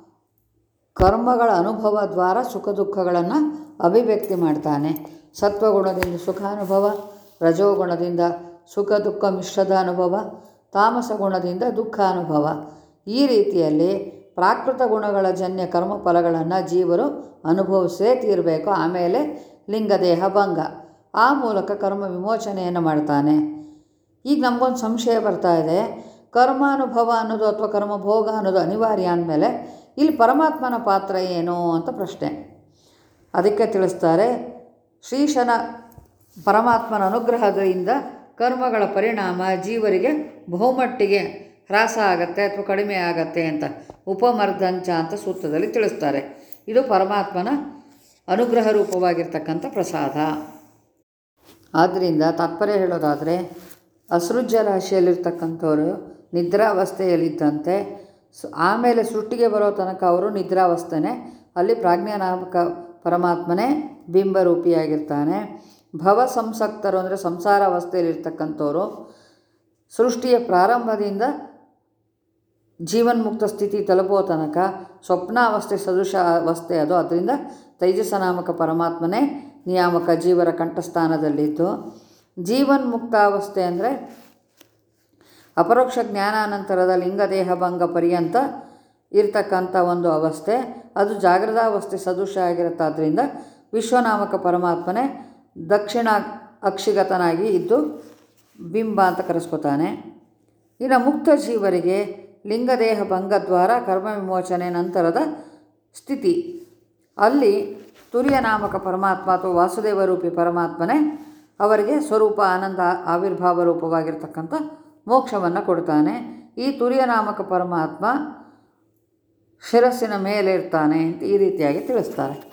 ಕರ್ಮಗಳ ಅನುಭವ ದ್ವಾರ ಸುಖ ದುಃಖಗಳನ್ನು ಅಭಿವ್ಯಕ್ತಿ ಮಾಡ್ತಾನೆ. ಸತ್ವಗುಣದಿಂದ ಸುಖಾನುಭವ, ರಜೋಗುಣದಿಂದ ಸುಖ ದುಃಖ ಮಿಶ್ರದ ಅನುಭವ, ತಾಮಸ ಗುಣದಿಂದ ದುಃಖಾನುಭವ. ಈ ರೀತಿಯಲ್ಲಿ ಪ್ರಾಕೃತ ಗುಣಗಳ ಜನ್ಯ ಕರ್ಮಫಲಗಳನ್ನು ಜೀವರು ಅನುಭವಿಸೇ ತೀರಬೇಕು. ಆಮೇಲೆ ಲಿಂಗದೇಹ ಭಂಗ, ಆ ಮೂಲಕ ಕರ್ಮ ವಿಮೋಚನೆಯನ್ನು ಮಾಡ್ತಾನೆ. ಈಗ ನಮಗೊಂದು ಸಂಶಯ ಬರ್ತಾ ಇದೆ, ಕರ್ಮಾನುಭವ ಅನ್ನೋದು ಅಥವಾ ಕರ್ಮಭೋಗ ಅನ್ನೋದು ಅನಿವಾರ್ಯ ಅಂದಮೇಲೆ ಇಲ್ಲಿ ಪರಮಾತ್ಮನ ಪಾತ್ರ ಏನು ಅಂತ ಪ್ರಶ್ನೆ. ಅದಕ್ಕೆ ತಿಳಿಸ್ತಾರೆ, ಶ್ರೀಶನ ಪರಮಾತ್ಮನ ಅನುಗ್ರಹದಿಂದ ಕರ್ಮಗಳ ಪರಿಣಾಮ ಜೀವರಿಗೆ ಬಹುಮಟ್ಟಿಗೆ ಹ್ರಾಸ ಆಗತ್ತೆ ಅಥವಾ ಕಡಿಮೆ ಆಗತ್ತೆ ಅಂತ ಉಪಮರ್ದಂಚ ಅಂತ ಸೂತ್ರದಲ್ಲಿ ತಿಳಿಸ್ತಾರೆ. ಇದು ಪರಮಾತ್ಮನ ಅನುಗ್ರಹ ರೂಪವಾಗಿರ್ತಕ್ಕಂಥ ಪ್ರಸಾದ. ಆದ್ದರಿಂದ ತಾತ್ಪರ್ಯ ಹೇಳೋದಾದರೆ ಅಸೃಜ್ಯ ರಾಶಿಯಲ್ಲಿರ್ತಕ್ಕಂಥವರು ನಿದ್ರಾವಸ್ಥೆಯಲ್ಲಿದ್ದಂತೆ ಆಮೇಲೆ ಸೃಷ್ಟಿಗೆ ಬರೋ ತನಕ ಅವರು ನಿದ್ರಾವಸ್ಥೆನೇ, ಅಲ್ಲಿ ಪ್ರಾಜ್ಞಾನಾಮಕ ಪರಮಾತ್ಮನೇ ಬಿಂಬರೂಪಿಯಾಗಿರ್ತಾನೆ. ಭವ ಸಂಸಕ್ತರು ಅಂದರೆ ಸಂಸಾರ ಅವಸ್ಥೆಯಲ್ಲಿರ್ತಕ್ಕಂಥವ್ರು ಸೃಷ್ಟಿಯ ಪ್ರಾರಂಭದಿಂದ ಜೀವನ್ಮುಕ್ತ ಸ್ಥಿತಿ ತಲುಪೋ ತನಕ ಸ್ವಪ್ನಾವಸ್ಥೆ ಸದೃಶ ಅವಸ್ಥೆ ಅದು. ಅದರಿಂದ ತೈಜಸ ನಾಮಕ ಪರಮಾತ್ಮನೇ ನಿಯಾಮಕ ಜೀವರ ಕಂಠಸ್ಥಾನದಲ್ಲಿದ್ದು, ಜೀವನ್ಮುಕ್ತಾವಸ್ಥೆ ಅಂದರೆ ಅಪರೋಕ್ಷ ಜ್ಞಾನಾನಂತರದ ಲಿಂಗದೇಹ ಭಂಗ ಪರ್ಯಂತ ಇರ್ತಕ್ಕಂಥ ಒಂದು ಅವಸ್ಥೆ, ಅದು ಜಾಗೃತಾವಸ್ಥೆ ಸದೃಶ ಆಗಿರುತ್ತಾದ್ದರಿಂದ ವಿಶ್ವನಾಮಕ ಪರಮಾತ್ಮನೇ ದಕ್ಷಿಣ ಅಕ್ಷಿಗತನಾಗಿ ಇದ್ದು ಬಿಂಬ ಅಂತ ಕರೆಸ್ಕೊತಾನೆ. ಇನ್ನು ಮುಕ್ತ ಜೀವರಿಗೆ ಲಿಂಗದೇಹ ಭಂಗದ್ವಾರ ಕರ್ಮ ವಿಮೋಚನೆ ನಂತರದ ಸ್ಥಿತಿ, ಅಲ್ಲಿ ತುರ್ಯ ನಾಮಕ ಪರಮಾತ್ಮ ಅಥವಾ ವಾಸುದೇವ ರೂಪಿ ಪರಮಾತ್ಮನೇ ಅವರಿಗೆ ಸ್ವರೂಪ ಆನಂದ ಆವಿರ್ಭಾವ ರೂಪವಾಗಿರ್ತಕ್ಕಂಥ ಮೋಕ್ಷವನ್ನು ಕೊಡ್ತಾನೆ. ಈ ತುರ್ಯ ನಾಮಕ ಪರಮಾತ್ಮ ಶಿರಸ್ಸಿನ ಮೇಲೆ ಇರ್ತಾನೆ ಅಂತ ಈ ರೀತಿಯಾಗಿ ತಿಳಿಸ್ತಾರೆ.